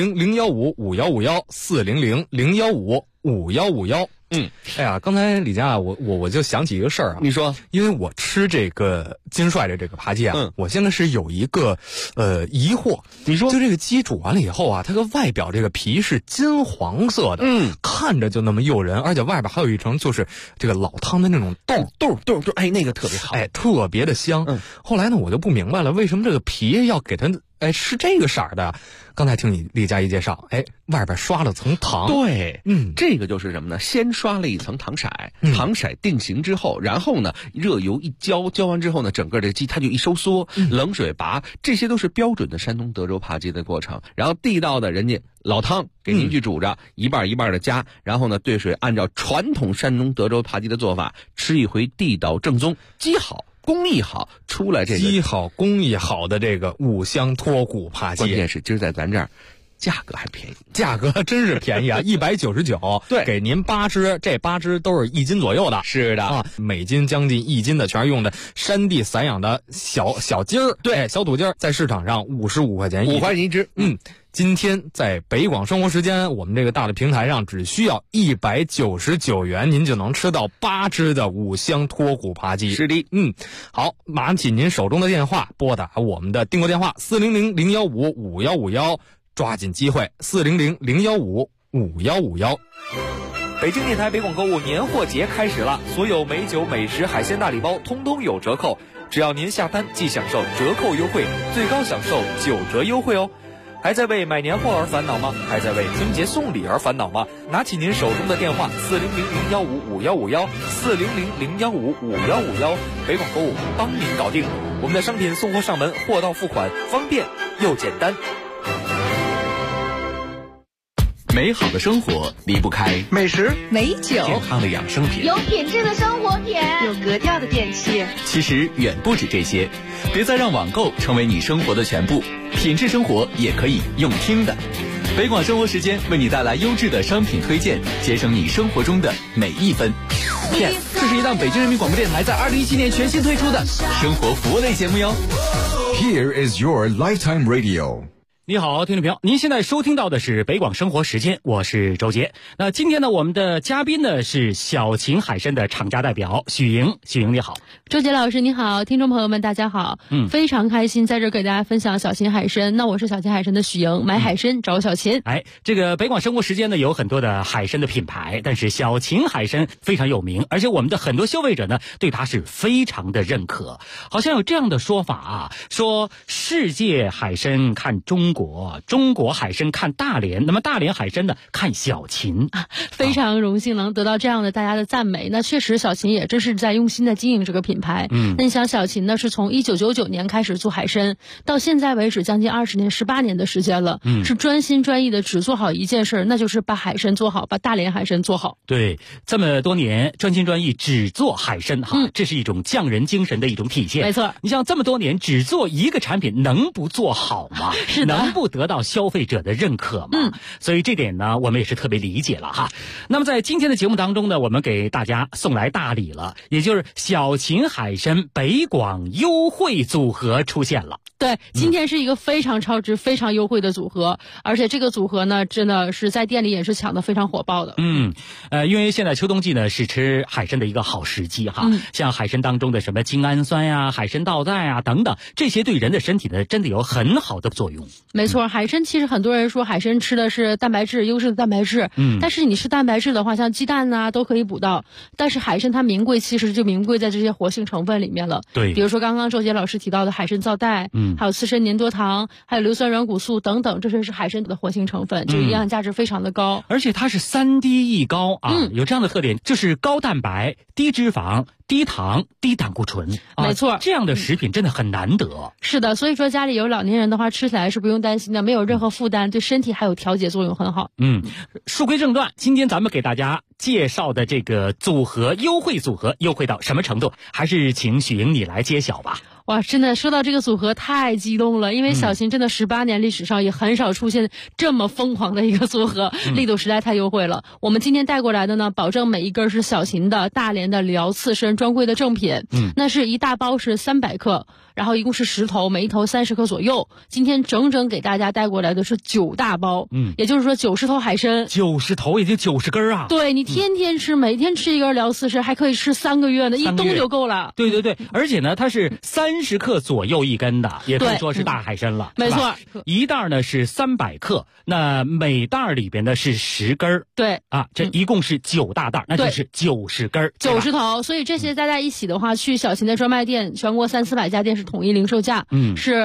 400-015-5151，400-015-5151。哎呀，刚才李佳我就想起一个事儿啊， 你说， 因为我吃这个金帅的这个扒鸡啊，我现在是有一个疑惑， 你说， 就这个鸡煮完了以后啊，它个外表这个皮是金黄色的，看着就那么诱人，而且外边还有一层就是这个老汤的那种豆， 哎，那个特别好， 哎，特别的香。后来呢，我就不明白了，为什么这个皮要给它是这个色儿的？刚才听你李佳一介绍，外边刷了层糖。 对，这个就是什么呢？先刷了一层糖色，糖色定型之后，然后呢，热油一浇完之后呢，整个这鸡它就一收缩，冷水拔，这些都是标准的山东德州扒鸡的过程。然后地道的人家老汤给您去煮着，一半一半的加，然后呢兑水，按照传统山东德州扒鸡的做法，吃一回地道正宗，鸡好。工艺好，出来这个鸡好工艺好的这个五香脱骨扒鸡， 关键是今儿在咱这儿价格还便宜， 价格真是便宜啊！199， 对， 给您8只，这8只都是1斤左右的。 是的啊，每斤将近1斤的，全是用的山地散养的小鸡儿， 对， 小土鸡儿，在市场上55块钱 ，5块钱一只。 今天在北广生活时间，我们这个大的平台上，只需要199元，您就能吃到8只的五香脱骨扒鸡。 是的， 好，拿起您手中的电话，拨打我们的订购电话400-015-5151，抓紧机会，400-015-5151。 北京电台北广购物年货节开始了，所有美酒、美食、海鲜大礼包通通有折扣，只要您下单即享受折扣优惠，最高享受9折优惠哦。还在为买年货而烦恼吗？还在为春节送礼而烦恼吗？拿起您手中的电话400-015-5151，400-015-5151，北广购物帮您搞定。我们的商品送货上门，货到付款，方便又简单。 美好的生活离不开美食、 美酒、 健康的养生品， 有品质的生活品， 有格调的电器。 其实远不止这些，别再让网购成为你生活的全部，品质生活也可以用听的。北广生活时间为你带来优质的商品推荐，节省你生活中的每一分。 这是一档北京人民广播电台在2017年全新推出的生活服务类节目哟。 Here is your lifetime radio。 你好，听众朋友，您现在收听到的是北广生活时间，我是周杰。那今天呢，我们的嘉宾呢是小秦海参的厂家代表许莹。许莹你好。 周杰老师你好，听众朋友们大家好。非常开心在这给大家分享小秦海参。那我是小秦海参的许莹，买海参找小秦。 这个北广生活时间呢有很多的海参的品牌，但是小秦海参非常有名，而且我们的很多消费者呢对它是非常的认可。好像有这样的说法啊，说世界海参看中国，中国海参看大连，那么大连海参呢看小秦。 非常荣幸能得到这样的大家的赞美。那确实小秦也真是在用心的经营这个品牌。那你想小秦呢是从1999年开始做海参，到现在为止将近20年18年的时间了，是专心专意的只做好一件事，那就是把海参做好，把大连海参做好。 对，这么多年专心专意只做海参哈，这是一种匠人精神的一种体现。 没错， 你像这么多年只做一个产品，能不做好吗？ 是的， 能不得到消费者的认可吗？所以这点呢我们也是特别理解了哈。那么在今天的节目当中呢，我们给大家送来大礼了，也就是小秦海参北广优惠组合出现了。 对，今天是一个非常超值非常优惠的组合，而且这个组合呢真的是在店里也是抢得非常火爆的。 因为现在秋冬季呢是吃海参的一个好时机哈。像海参当中的什么精氨酸呀、海参皂苷啊等等，这些对人的身体呢真的有很好的作用。 没错，海参其实很多人说海参吃的是蛋白质，优质的蛋白质。但是你吃蛋白质的话，像鸡蛋啊都可以补到，但是海参它名贵其实就名贵在这些活性成分里面了。 对， 比如说刚刚周杰老师提到的海参皂苷，还有刺参粘多糖，还有硫酸软骨素等等，这些是海参的活性成分，就营养价值非常的高。 而且它是3低一高啊，有这样的特点，就是高蛋白、低脂肪、低糖、低胆固醇。 没错， 这样的食品真的很难得。 是的，所以说家里有老年人的话，吃起来是不用担心的，没有任何负担，对身体还有调节作用很好。 书归正传，今天咱们给大家介绍的这个组合优惠组合优惠到什么程度，还是请许莹你来揭晓吧。 哇，真的说到这个组合太激动了，因为小秦真的18年历史上也很少出现这么疯狂的一个组合，力度实在太优惠了。我们今天带过来的呢，保证每一根是小秦的大连的辽刺参专柜的正品。那是一大包是300克，然后一共是10头，每一头30克左右。今天整整给大家带过来的是9大包，也就是说90头海参 ，90头也就90根啊。 对，你天天吃，每天吃一根辽刺参，还可以吃3个月呢，一冬就够了。 对对对，而且呢，它是30克左右一根的，也可以说是大海参了。 没错， 一袋呢是300克，那每袋里边呢是10根。 对啊，这一共是9大袋，那就是90根 ，90头。所以这些加在一起的话，去小秦的专卖店，全国300-400家店是统一零售价，是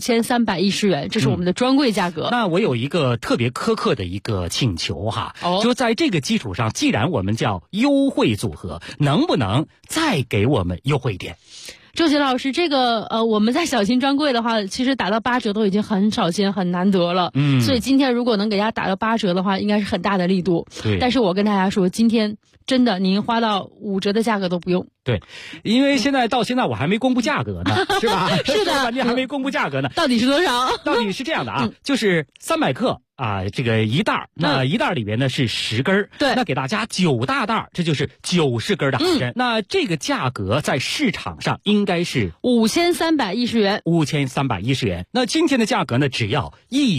5310元，这是我们的专柜价格。 那我有一个特别苛刻的一个请求哈，就在这个基础上，既然我们叫优惠组合，能不能再给我们优惠一点？ 周杰老师，这个我们在小秦专柜的话，其实打到8折都已经很少见、很难得了。所以今天如果能给大家打到8折的话，应该是很大的力度。 对。 但是我跟大家说，今天真的您花到5折的价格都不用。 对，因为到现在我还没公布价格呢，是吧？ 是的， 半天还没公布价格呢。 到底是多少？ 到底是这样的啊，就是300克。这个一袋，那一袋里边呢是10根对， 那给大家9大袋，这就是90根的海参。那这个价格在市场上应该是 5310元 ，5310元。那今天的价格呢，只要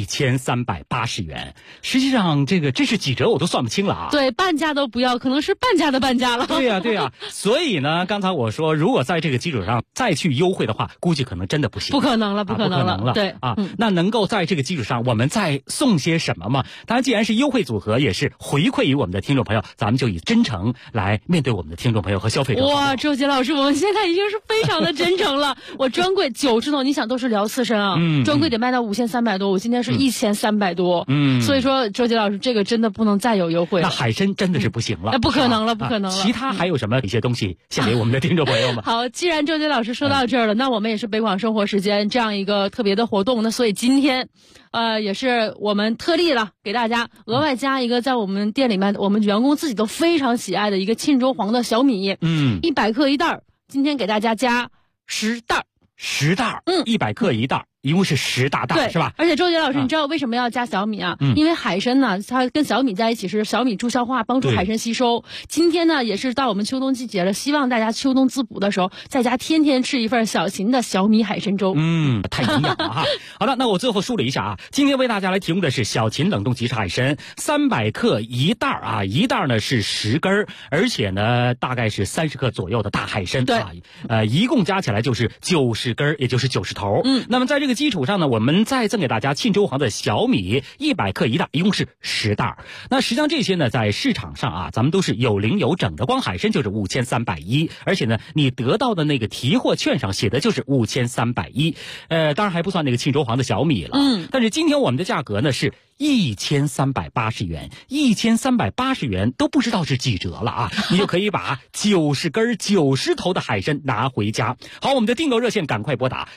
1380元。实际上，这是几折我都算不清了啊。 对，半价都不要，可能是半价的半价了。 对呀。所以呢，刚才我说，如果在这个基础上再去优惠的话，估计可能真的不行。 不可能了。对啊，那能够在这个基础上，我们再送些什么嘛？当然，既然是优惠组合，也是回馈于我们的听众朋友，咱们就以真诚来面对我们的听众朋友和消费者。 哇，周杰老师，我们现在已经是非常的真诚了。我专柜90头，你想都是聊刺身啊，专柜得卖到5300多，我今天是1300多，所以说周杰老师这个真的不能再有优惠了。 那海参真的是不行了， 那不可能了。 其他还有什么一些东西献给我们的听众朋友们？ 好，既然周杰老师说到这儿了，那我们也是北广生活时间这样一个特别的活动，那所以今天。也是我们特例了，给大家额外加一个在我们店里面我们员工自己都非常喜爱的一个沁州黄的小米，100克一袋，今天给大家加10袋 ，10袋，100克一袋。一共是10大袋，是吧？ 而且周杰老师，你知道为什么要加小米啊？因为海参呢，它跟小米在一起是小米助消化，帮助海参吸收。今天呢，也是到我们秋冬季节了，希望大家秋冬滋补的时候，在家天天吃一份小秦的小米海参粥。 太营养了哈。好了，那我最后梳理一下啊，今天为大家来提供的是小秦冷冻即食海参，300克一袋啊，一袋呢是10根，而且呢大概是30克左右的大海参啊，一共加起来就是90根，也就是90头。那么在这个基础上呢，我们再赠给大家沁州黄的小米100克一袋，一共是10袋。那实际上这些呢，在市场上啊，咱们都是有零有整的，光海参就是5310，而且呢，你得到的那个提货券上写的就是5310，当然还不算那个沁州黄的小米了。但是今天我们的价格呢是1380元，1380元都不知道是几折了啊！你就可以把90根90头的海参拿回家。好，我们的订购热线赶快拨打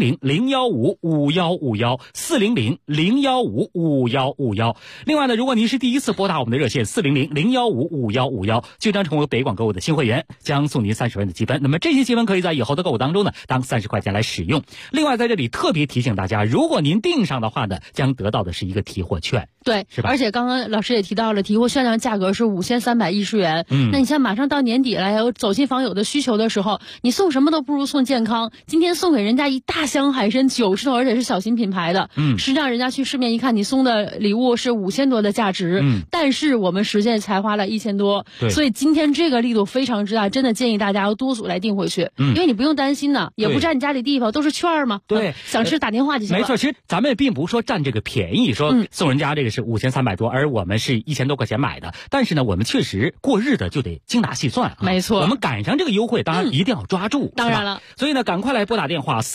400-015-5151，400-015-5151。另外呢，如果您是第一次拨打我们的热线400-015-5151，就将成为北广购物的新会员，将送您30元的积分。那么这些积分可以在以后的购物当中呢，当30块钱来使用。另外在这里特别提醒大家，如果您订上的话呢，将得到的是一个提货券。 对， 是吧？ 而且刚刚老师也提到了，提货券上价格是5310元。那你像马上到年底了，有走亲访友的需求的时候，你送什么都不如送健康。今天送给人家一大箱海参90头，而且是小型品牌的。实际上人家去市面一看，你送的礼物是5000多的价值，但是我们实际才花了1000多。所以今天这个力度非常之大，真的建议大家要多组来订回去，因为你不用担心呢，也不占你家里地方，都是券嘛。 对， 想吃打电话就行了。 没错，其实咱们并不是说占这个便宜，说送人家这个是5300多，而我们是1000多块钱买的。但是呢，我们确实过日子就得精打细算啊。 没错， 我们赶上这个优惠，当然一定要抓住。 当然了， 所以呢，赶快来拨打电话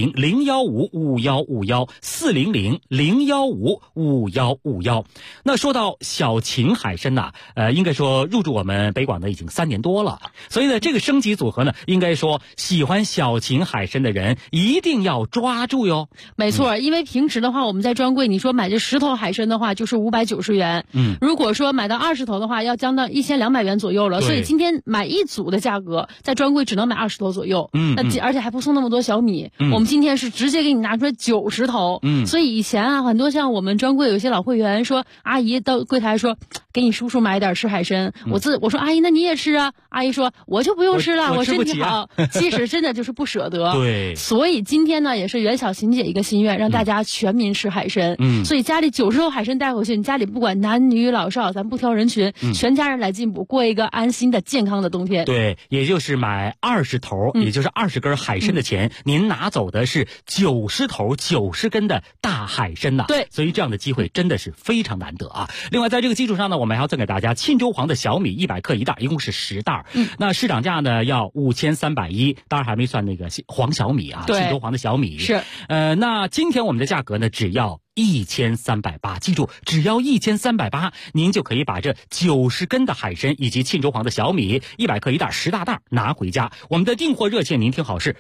400-015-5151，400-015-5151。那说到小秦海参呐，应该说入驻我们北广呢已经3年多了。所以呢，这个升级组合呢，应该说喜欢小秦海参的人一定要抓住哟。 没错，因为平时的话，我们在专柜，你说买这10头海参的话，就是590元。如果说买到20头的话，要将到1200元左右了。所以今天买一组的价格，在专柜只能买20头左右。而且还不送那么多小米。我们今天是直接给你拿出来90头。所以以前啊，很多像我们专柜有一些老会员说，阿姨到柜台说，给你叔叔买点吃海参。我说阿姨，那你也吃啊？阿姨说我就不用吃了，我身体好。其实真的就是不舍得。 对。 所以今天呢，也是袁小琴姐一个心愿，让大家全民吃海参。所以家里90头海参带回去，你家里不管男女老少，咱不挑人群，全家人来进补，过一个安心的健康的冬天。 对，也就是买20头，也就是20根海参的钱，您拿走的是90头90根的大海参呐。 对， 所以这样的机会真的是非常难得啊。另外在这个基础上呢，我们还要赠给大家沁州黄的小米100克一袋，一共是10袋。那市场价呢要5310，当然还没算那个黄小米啊，沁州黄的小米是。 那今天我们的价格呢只要 1380，记住，只要1380，您就可以把这90根的海参以及沁州黄的小米100克1袋10大袋拿回家。我们的订货热线您听好是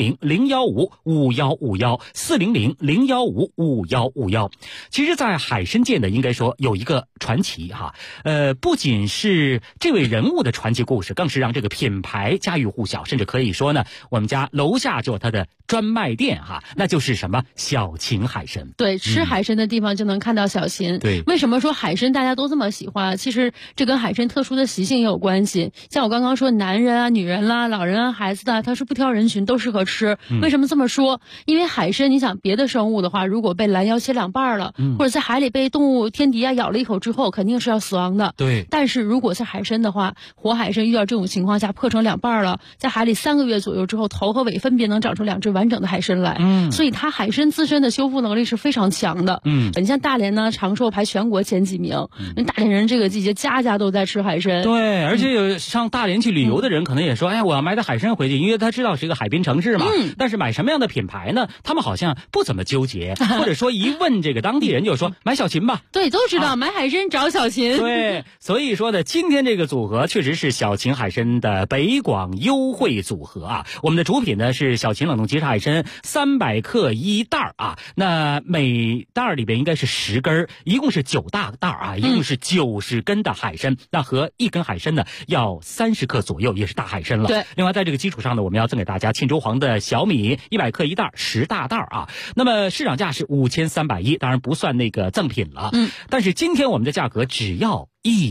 400-015-5151，400-015-5151。其实在海参界呢，应该说有一个传奇哈，不仅是这位人物的传奇故事，更是让这个品牌家喻户晓，甚至可以说呢，我们家楼下就有它的专卖店哈，那就是什么小秦海参。 对，吃海参的地方就能看到小秦。 对， 为什么说海参大家都这么喜欢？其实这跟海参特殊的习性也有关系。像我刚刚说，男人啊、女人啦、老人啊、孩子啊，他是不挑人群，都适合吃。为什么这么说？因为海参，你想别的生物的话，如果被拦腰切2半了，或者在海里被动物天敌啊咬了一口之后，肯定是要死亡的。 对。 但是如果是海参的话，活海参遇到这种情况下破成2半了，在海里3个月左右之后，头和尾分别能长出2只完整的海参来。所以它海参自身的修复能力是非常强的。你像大连呢，长寿排全国前几名。大连人这个季节家家都在吃海参。 对，而且有上大连去旅游的人可能也说，哎呀，我要买点海参回去，因为他知道是一个海滨城市嘛。但是买什么样的品牌呢？他们好像不怎么纠结，或者说一问这个当地人就说买小秦吧。 对，都知道买海参找小秦。 对，所以说呢，今天这个组合确实是小秦海参的北广优惠组合啊。我们的主品呢是小秦冷冻即食海参300克1袋啊，那每袋里边应该是10根，一共是9大袋啊，一共是90根的海参，那和1根海参呢要30克左右，也是大海参了。 对， 另外在这个基础上呢，我们要赠给大家沁州黄的小米100克1袋10大袋啊，那么市场价是5310，当然不算那个赠品了。但是今天我们的价格只要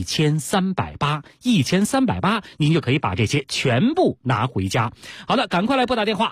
1380，1380，您就可以把这些全部拿回家。好的，赶快来拨打电话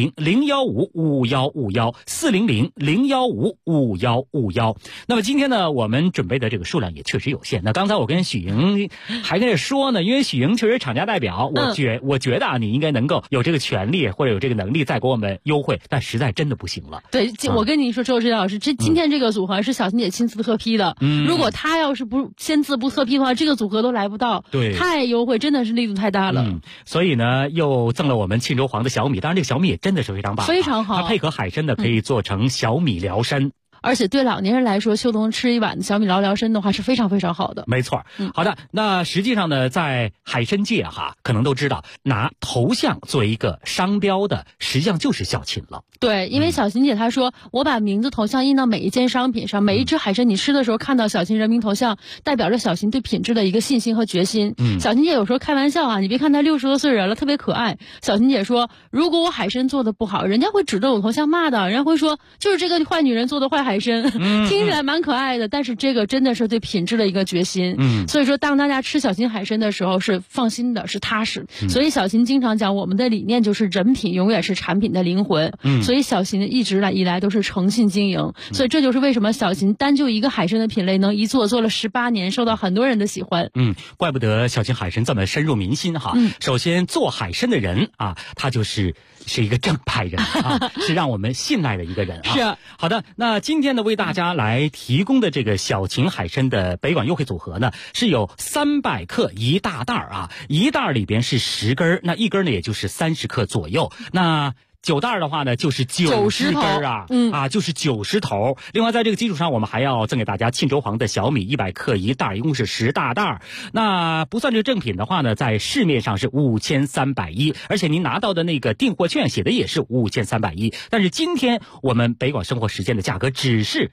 400-015-5151，400-015-5151。那么今天呢，我们准备的这个数量也确实有限。那刚才我跟许莹还跟着说呢，因为许莹确实厂家代表，我觉得啊，你应该能够有这个权利或者有这个能力再给我们优惠，但实在真的不行了。 对，我跟你说，周指导老师，今天这个组合是小秦姐亲自特批的。如果她要是不签字不特批的话，这个组合都来不到。 对， 太优惠，真的是力度太大了。 所以呢，又赠了我们沁州黄的小米，当然这个小米也真的是非常棒， 非常好。 它配合海参的可以做成小米辽参。 而且对老年人来说，秋冬吃一碗小米辽参的话是非常非常好的。 没错。好的，那实际上呢，在海参界哈，可能都知道拿头像作为一个商标的，实际上就是小秦了。 对，因为小秦姐她说，我把名字头像印到每一件商品上，每一只海参你吃的时候看到小秦人民头像，代表着小秦对品质的一个信心和决心。小秦姐有时候开玩笑啊，你别看她60多岁人了，特别可爱。小秦姐说，如果我海参做的不好，人家会指着我头像骂的，人家会说就是这个坏女人做的坏海参。听起来蛮可爱的，但是这个真的是对品质的一个决心。所以说当大家吃小秦海参的时候是放心的，是踏实。所以小秦经常讲，我们的理念就是人品永远是产品的灵魂。所以小秦一直以来都是诚信经营。所以这就是为什么小秦单就一个海参的品类能一做了18年，受到很多人的喜欢。 怪不得小秦海参这么深入民心哈。首先做海参的人啊，他是一个正派人啊，是让我们信赖的一个人啊。 是。 好的，那今天呢为大家来提供的这个小秦海参的北广优惠组合呢，是有300克1大袋啊，一袋里边是10根，那一根呢也就是30克左右。那9袋的话呢，就是90根啊，就是90头。另外，在这个基础上，我们还要赠给大家沁州黄的小米100克1袋，一共是10大袋。那不算这个正品的话呢，在市面上是5310，而且您拿到的那个订货券写的也是5310。但是今天我们北广生活时间的价格只是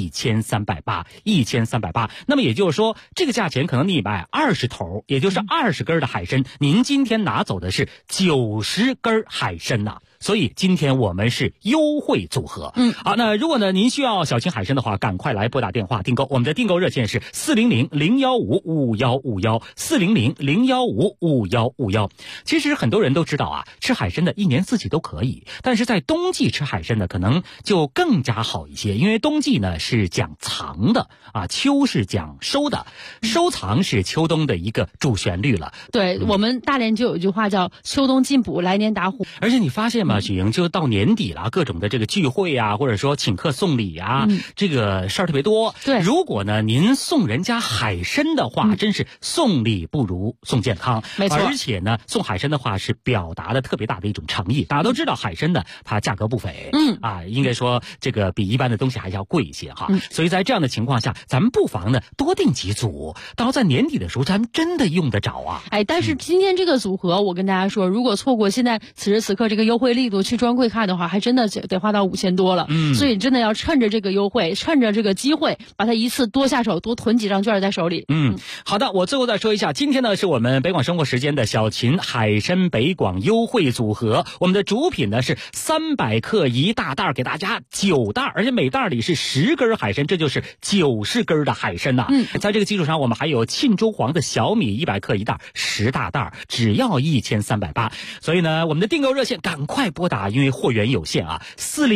1380，1380。那么也就是说，这个价钱可能你买20头，也就是20根的海参，您今天拿走的是90根海参呐。所以今天我们是优惠组合。好，那如果呢您需要小秦海参的话，赶快来拨打电话订购。我们的订购热线是400-015-5151，400-015-5151。其实很多人都知道啊，吃海参的一年四季都可以，但是在冬季吃海参呢，可能就更加好一些，因为冬季呢是讲藏的啊，秋是讲收的，收藏是秋冬的一个主旋律了。 对，我们大连就有一句话叫秋冬进补，来年打虎。 而且你发现吗？ 么许莹，就到年底了，各种的这个聚会啊，或者说请客送礼啊，这个事儿特别多。 对， 如果呢您送人家海参的话，真是送礼不如送健康。 没错， 而且呢，送海参的话是表达的特别大的一种诚意。大家都知道海参呢，它价格不菲，应该说这个比一般的东西还要贵一些哈。所以在这样的情况下，咱们不妨呢多订几组，到在年底的时候，咱们真的用得着啊。 但是今天这个组合，我跟大家说，如果错过现在此时此刻这个优惠力度去专柜看的话，还真的得花到5000多了。所以真的要趁着这个优惠，趁着这个机会，把它一次多下手，多囤几张券在手里。 好的，我最后再说一下，今天呢是我们北广生活时间的小秦海参北广优惠组合，我们的主品呢是300克一大袋，给大家9袋，而且每袋里是10根海参，这就是90根的海参呐。在这个基础上，我们还有沁州黄的小米100克一袋，10大袋，只要1380。所以呢，我们的订购热线赶快拨打，因为货源有限啊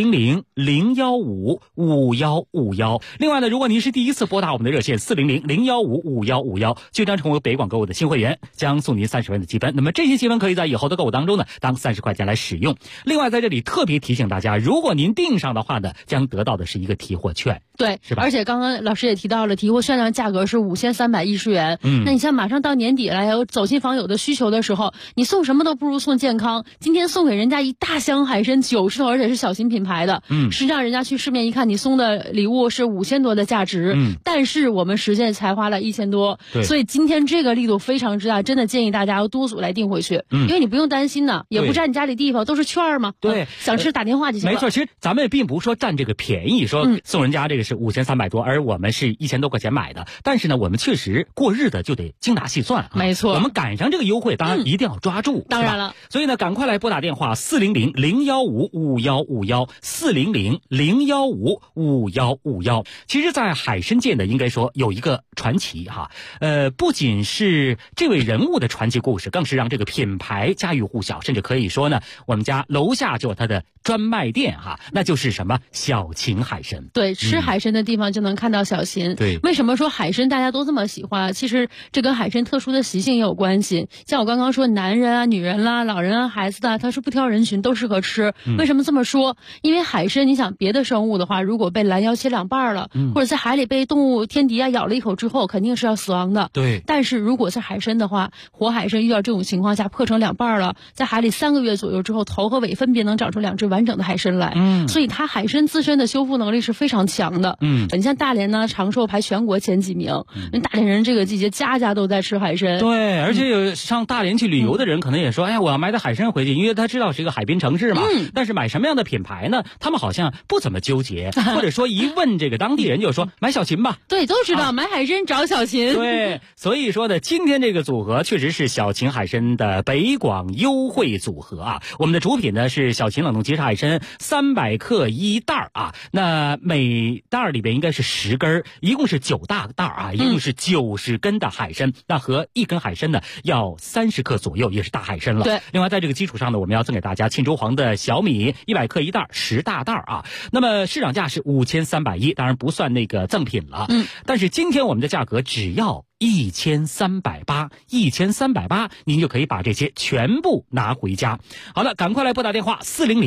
，400-015-5151。另外呢，如果您是第一次拨打我们的热线400-015-5151，就将成为北广购物的新会员，将送您30元的积分。那么这些积分可以在以后的购物当中呢，当30块钱来使用。另外在这里特别提醒大家，如果您订上的话呢，将得到的是一个提货券。 对， 是吧？ 而且刚刚老师也提到了，提货券的价格是5310元。那你像马上到年底了，有走亲访友的需求的时候，你送什么都不如送健康。今天送给人家一大箱海参90头，而且是小型品牌的。实际上人家去市面一看，你送的礼物是5000多的价值，但是我们实际才花了1000多。所以今天这个力度非常之大，真的建议大家要多组来订回去，因为你不用担心呢，也不占你家里地方，都是券嘛。 对， 想吃打电话就行了。 没错，其实咱们并不是说占这个便宜，说送人家这个是5300多，而我们是1000多块钱买的。但是呢，我们确实过日子就得精打细算啊。 没错， 我们赶上这个优惠，当然一定要抓住。 当然了， 所以呢，赶快来拨打电话400-015-5151，400-015-5151。其实，在海参界呢，应该说有一个传奇哈，不仅是这位人物的传奇故事，更是让这个品牌家喻户晓，甚至可以说呢，我们家楼下就有它的专卖店哈，那就是什么小秦海参。 对，吃海参的地方就能看到小秦。 对， 为什么说海参大家都这么喜欢？其实这跟海参特殊的习性也有关系。像我刚刚说，男人啊、女人啦、老人啊、孩子的，它是不挑人群，都适合吃。为什么这么说？因为海参，你想别的生物的话，如果被拦腰切2半了，或者在海里被动物天敌啊咬了一口之后，肯定是要死亡的。 对。 但是如果是海参的话，活海参遇到这种情况下破成2半了，在海里3个月左右之后，头和尾分别能长出2只完整的海参来。所以它海参自身的修复能力是非常强的。你像大连呢，长寿排全国前几名。大连人这个季节家家都在吃海参。 对，而且有上大连去旅游的人可能也说，哎，我要买点海参回去，因为他知道是一个海滨城市嘛。但是买什么样的品牌呢？他们好像不怎么纠结，或者说一问这个当地人就说买小秦吧。 对，都知道买海参找小秦。 对，所以说呢，今天这个组合确实是小秦海参的北广优惠组合啊。我们的主品呢是小秦冷冻即食海参300克一袋啊，那每袋里边应该是10根，一共是9大袋啊，一共是90根的海参。那和1根海参呢要30克左右，也是大海参了。 对。 另外在这个基础上呢，我们要赠给大家沁州黄的小米100克一袋，10大袋啊。那么市场价是5310，当然不算那个赠品了。但是今天我们的价格只要1380，1380，您就可以把这些全部拿回家。好了，赶快来拨打电话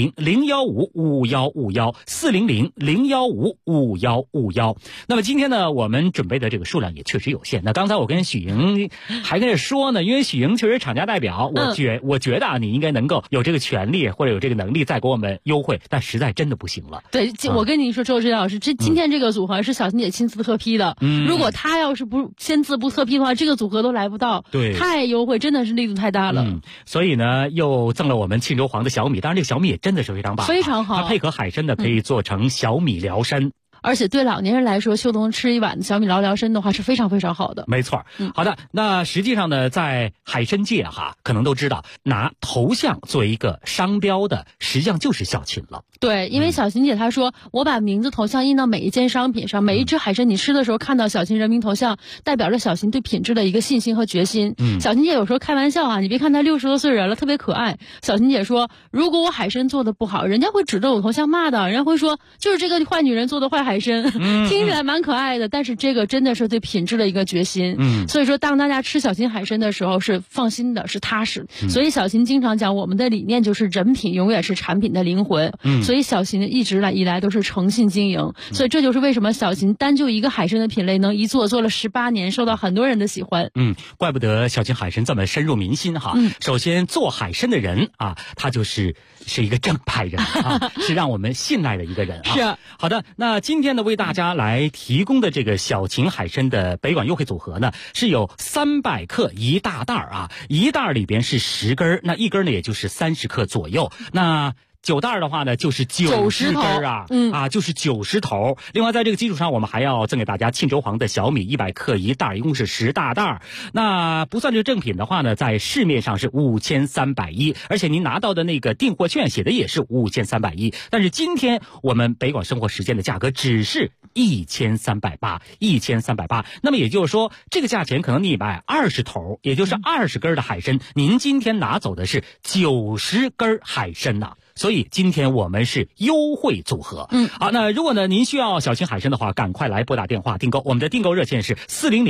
400-015-5151，400-015-5151。那么今天呢，我们准备的这个数量也确实有限。那刚才我跟许莹还跟着说呢，因为许莹确实厂家代表，我觉得啊，你应该能够有这个权利或者有这个能力再给我们优惠，但实在真的不行了。 对，我跟你说，周指导老师，今天这个组合是小秦姐亲自特批的。如果他要是不签字不特批的话，这个组合都来不到。 对， 太优惠，真的是力度太大了。 所以呢，又赠了我们沁州黄的小米，当然这个小米也真的是非常棒， 非常好。 它配合海参呢，可以做成小米疗参。 而且对老年人来说，秋冬吃一碗小米疗参的话是非常非常好的。 没错。好的，那实际上呢，在海参界哈，可能都知道拿头像作为一个商标的，实际上就是小秦了。 对，因为小琴姐她说，我把名字头像印到每一件商品上，每一只海参你吃的时候看到小琴人名头像，代表着小琴对品质的一个信心和决心。小琴姐有时候开玩笑啊，你别看她60多岁人了，特别可爱。小琴姐说，如果我海参做的不好，人家会指着我头像骂的，人家会说就是这个坏女人做的坏海参，听起来蛮可爱的，但是这个真的是对品质的一个决心。所以说当大家吃小琴海参的时候是放心的，是踏实。所以小琴经常讲，我们的理念就是人品永远是产品的灵魂。所以小琴一直以来都是诚信经营，所以这就是为什么小琴单就一个海参的品类能一做了18年，受到很多人的喜欢。 怪不得小琴海参这么深入民心哈。首先做海参的人啊，他是一个正派人啊，是让我们信赖的一个人啊。 是。 好的，那今天呢为大家来提供的这个小琴海参的北管优惠组合呢，是有300克1大袋啊，一袋里边是10根，那一根呢也就是30克左右。那9袋的话呢，就是90根啊，就是90头。另外，在这个基础上，我们还要赠给大家沁州黄的小米100克1袋，一共是10大袋。那不算这个正品的话呢，在市面上是5310，而且您拿到的那个订货券写的也是5310。但是今天我们北广生活时间的价格只是1380，1380。那么也就是说，这个价钱可能你买20头，也就是20根的海参，您今天拿走的是90根海参呐。所以今天我们是优惠组合。好，那如果呢您需要小琴海参的话，赶快来拨打电话订购。我们的订购热线是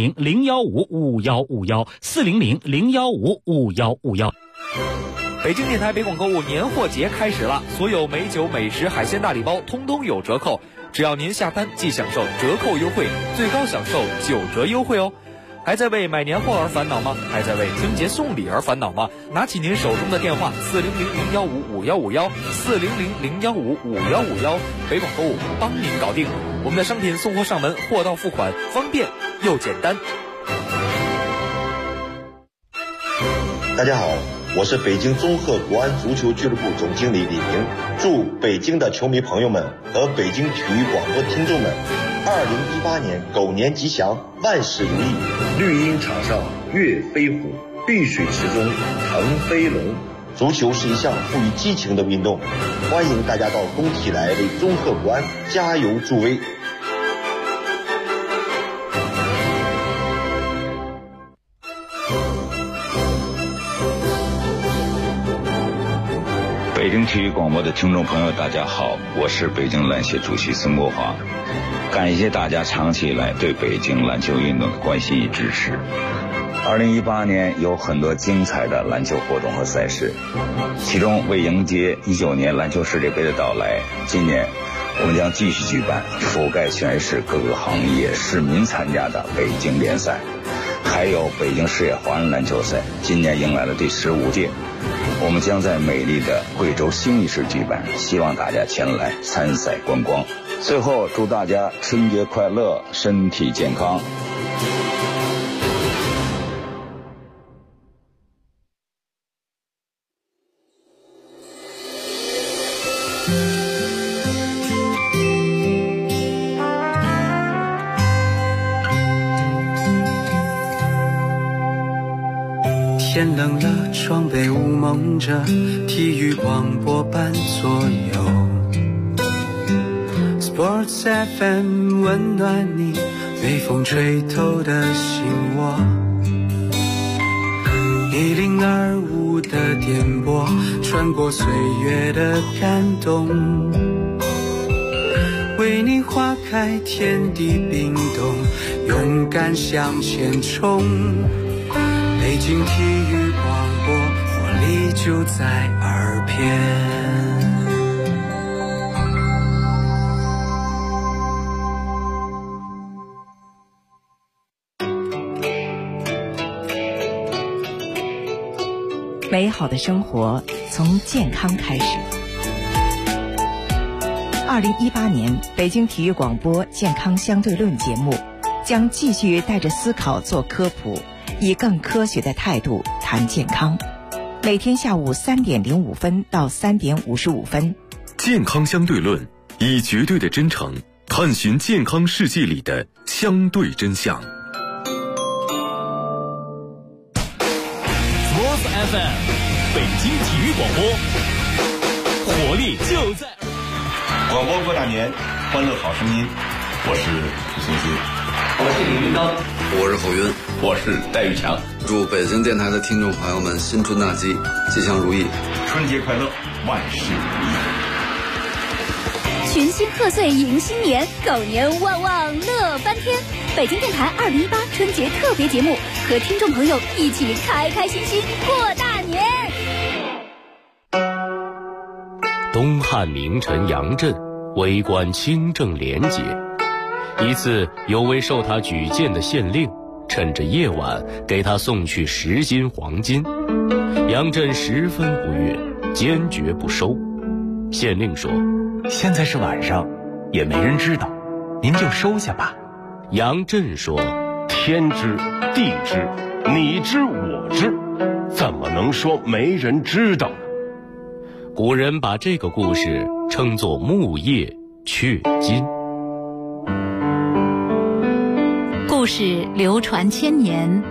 400-015-5151，400-015-5151。 北京电台北广购物年货节开始了，所有美酒美食海鲜大礼包通通有折扣，只要您下单即享受折扣优惠，最高享受9折优惠哦。还在为买年货而烦恼吗？还在为春节送礼而烦恼吗？拿起您手中的电话，400-015-5151，400-015-5151，北广购物帮您搞定。我们的商品送货上门，货到付款，方便又简单。 大家好，我是北京综合国安足球俱乐部总经理李明。祝北京的球迷朋友们和北京体育广播听众们2018年狗年吉祥，万事如意。绿茵场上跃飞虎，绿水池中腾飞龙。足球是一项富于激情的运动，欢迎大家到工体来为综合国安加油助威。 北京体育广播的听众朋友大家好，我是北京篮协主席孙国华，感谢大家长期以来对北京篮球运动的关心与支持。2018年有很多精彩的篮球活动和赛事，其中为迎接19年篮球世界杯的到来，今年我们将继续举办覆盖全市各个行业市民参加的北京联赛，还有北京市野华人篮球赛，今年迎来了第15届。我们将在美丽的贵州兴义市举办，希望大家前来参赛观光。最后祝大家春节快乐，身体健康。 天冷了，窗被雾蒙着，体育广播伴左右。Sports FM 温暖你，被风吹透的心窝。1025的电波，穿过岁月的感动，为你划开天地冰冻，勇敢向前冲。北京体育广播，活力就在耳边。 美好的生活从健康开始。2018年北京体育广播健康相对论节目将继续带着思考做科普，以更科学的态度谈健康。每天下午3点05分到3点55分。 健康相对论，以绝对的真诚探寻健康世界里的相对真相。 FM 北京体育广播，活力就在。 广播过大年，欢乐好声音。我是胡松新， 我是李云刚， 我是侯云， 我是戴玉强。 祝北京电台的听众朋友们新春大吉，吉祥如意， 春节快乐，万事如意。 群星贺岁迎新年，狗年旺旺乐翻天。北京电台2018春节特别节目，和听众朋友一起开开心心过大年。 东汉名臣杨震为官清正廉洁，一次有位受他举荐的县令趁着夜晚给他送去10斤黄金，杨震十分不悦，坚决不收。县令说： 现在是晚上，也没人知道，您就收下吧。 杨震说： 天知地知，你知我知，怎么能说没人知道呢？ 古人把这个故事称作木叶雀金。 故事流传千年。